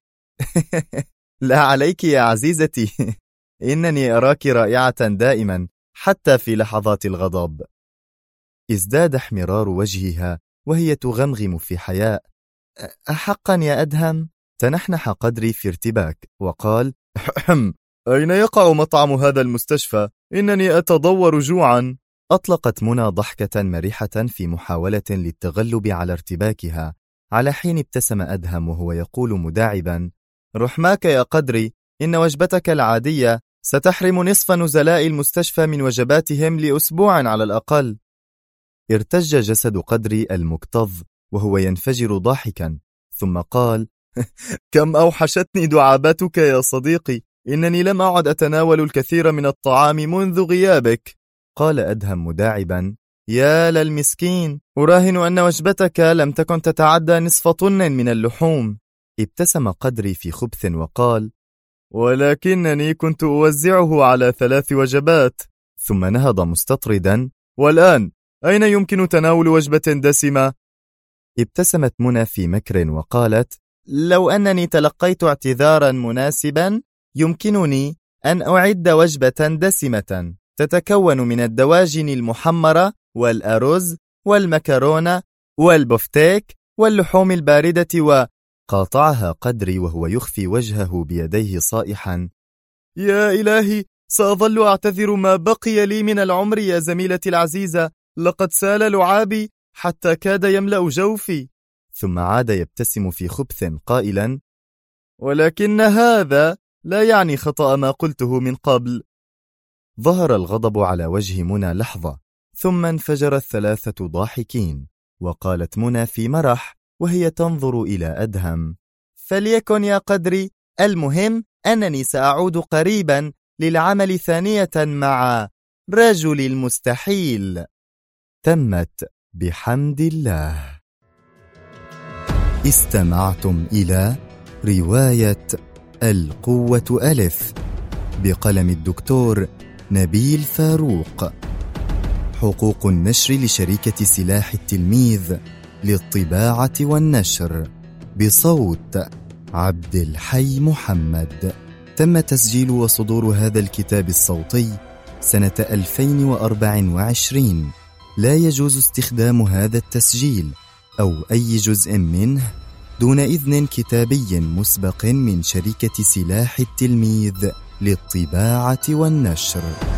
لا عليك يا عزيزتي، إنني أراك رائعة دائما حتى في لحظات الغضب. ازداد احمرار وجهها وهي تغمغم في حياء: أحقا يا أدهم؟ تنحنح قدري في ارتباك وقال: أين يقع مطعم هذا المستشفى؟ إنني أتضور جوعا. أطلقت منى ضحكة مرحة في محاولة للتغلب على ارتباكها، على حين ابتسم أدهم وهو يقول مداعبا: رحماك يا قدري، إن وجبتك العادية ستحرم نصف نزلاء المستشفى من وجباتهم لأسبوع على الأقل. ارتج جسد قدري المكتظ وهو ينفجر ضاحكا، ثم قال: كم أوحشتني دعابتك يا صديقي، إنني لم أعد أتناول الكثير من الطعام منذ غيابك. قال أدهم مداعبا: يا للمسكين، أراهن أن وجبتك لم تكن تتعدى نصف طن من اللحوم. ابتسم قدري في خبث وقال: ولكنني كنت أوزعه على 3 وجبات. ثم نهض مستطردا: والآن أين يمكن تناول وجبة دسمة؟ ابتسمت منى في مكر وقالت: لو أنني تلقيت اعتذارا مناسبا يمكنني أن أعد وجبة دسمة. تتكون من الدواجن المحمرة والأرز والمكرونة والبفتيك واللحوم الباردة قاطعها قدري وهو يخفي وجهه بيديه صائحا: يا إلهي، سأظل أعتذر ما بقي لي من العمر يا زميلتي العزيزة، لقد سال لعابي حتى كاد يملأ جوفي. ثم عاد يبتسم في خبث قائلا: ولكن هذا لا يعني خطأ ما قلته من قبل. ظهر الغضب على وجه منى لحظة، ثم انفجر الثلاثة ضاحكين، وقالت منى في مرح وهي تنظر إلى أدهم: فليكن يا قدري، المهم أنني سأعود قريبا للعمل ثانية مع رجل المستحيل. تمت بحمد الله. استمعتم إلى رواية القوة ألف بقلم الدكتور نبيل فاروق. حقوق النشر لشركة سلاح التلميذ للطباعة والنشر، بصوت عبد الحي محمد. تم تسجيل وصدور هذا الكتاب الصوتي سنة 2024. لا يجوز استخدام هذا التسجيل أو أي جزء منه دون إذن كتابي مسبق من شركة سلاح التلميذ للطباعة والنشر.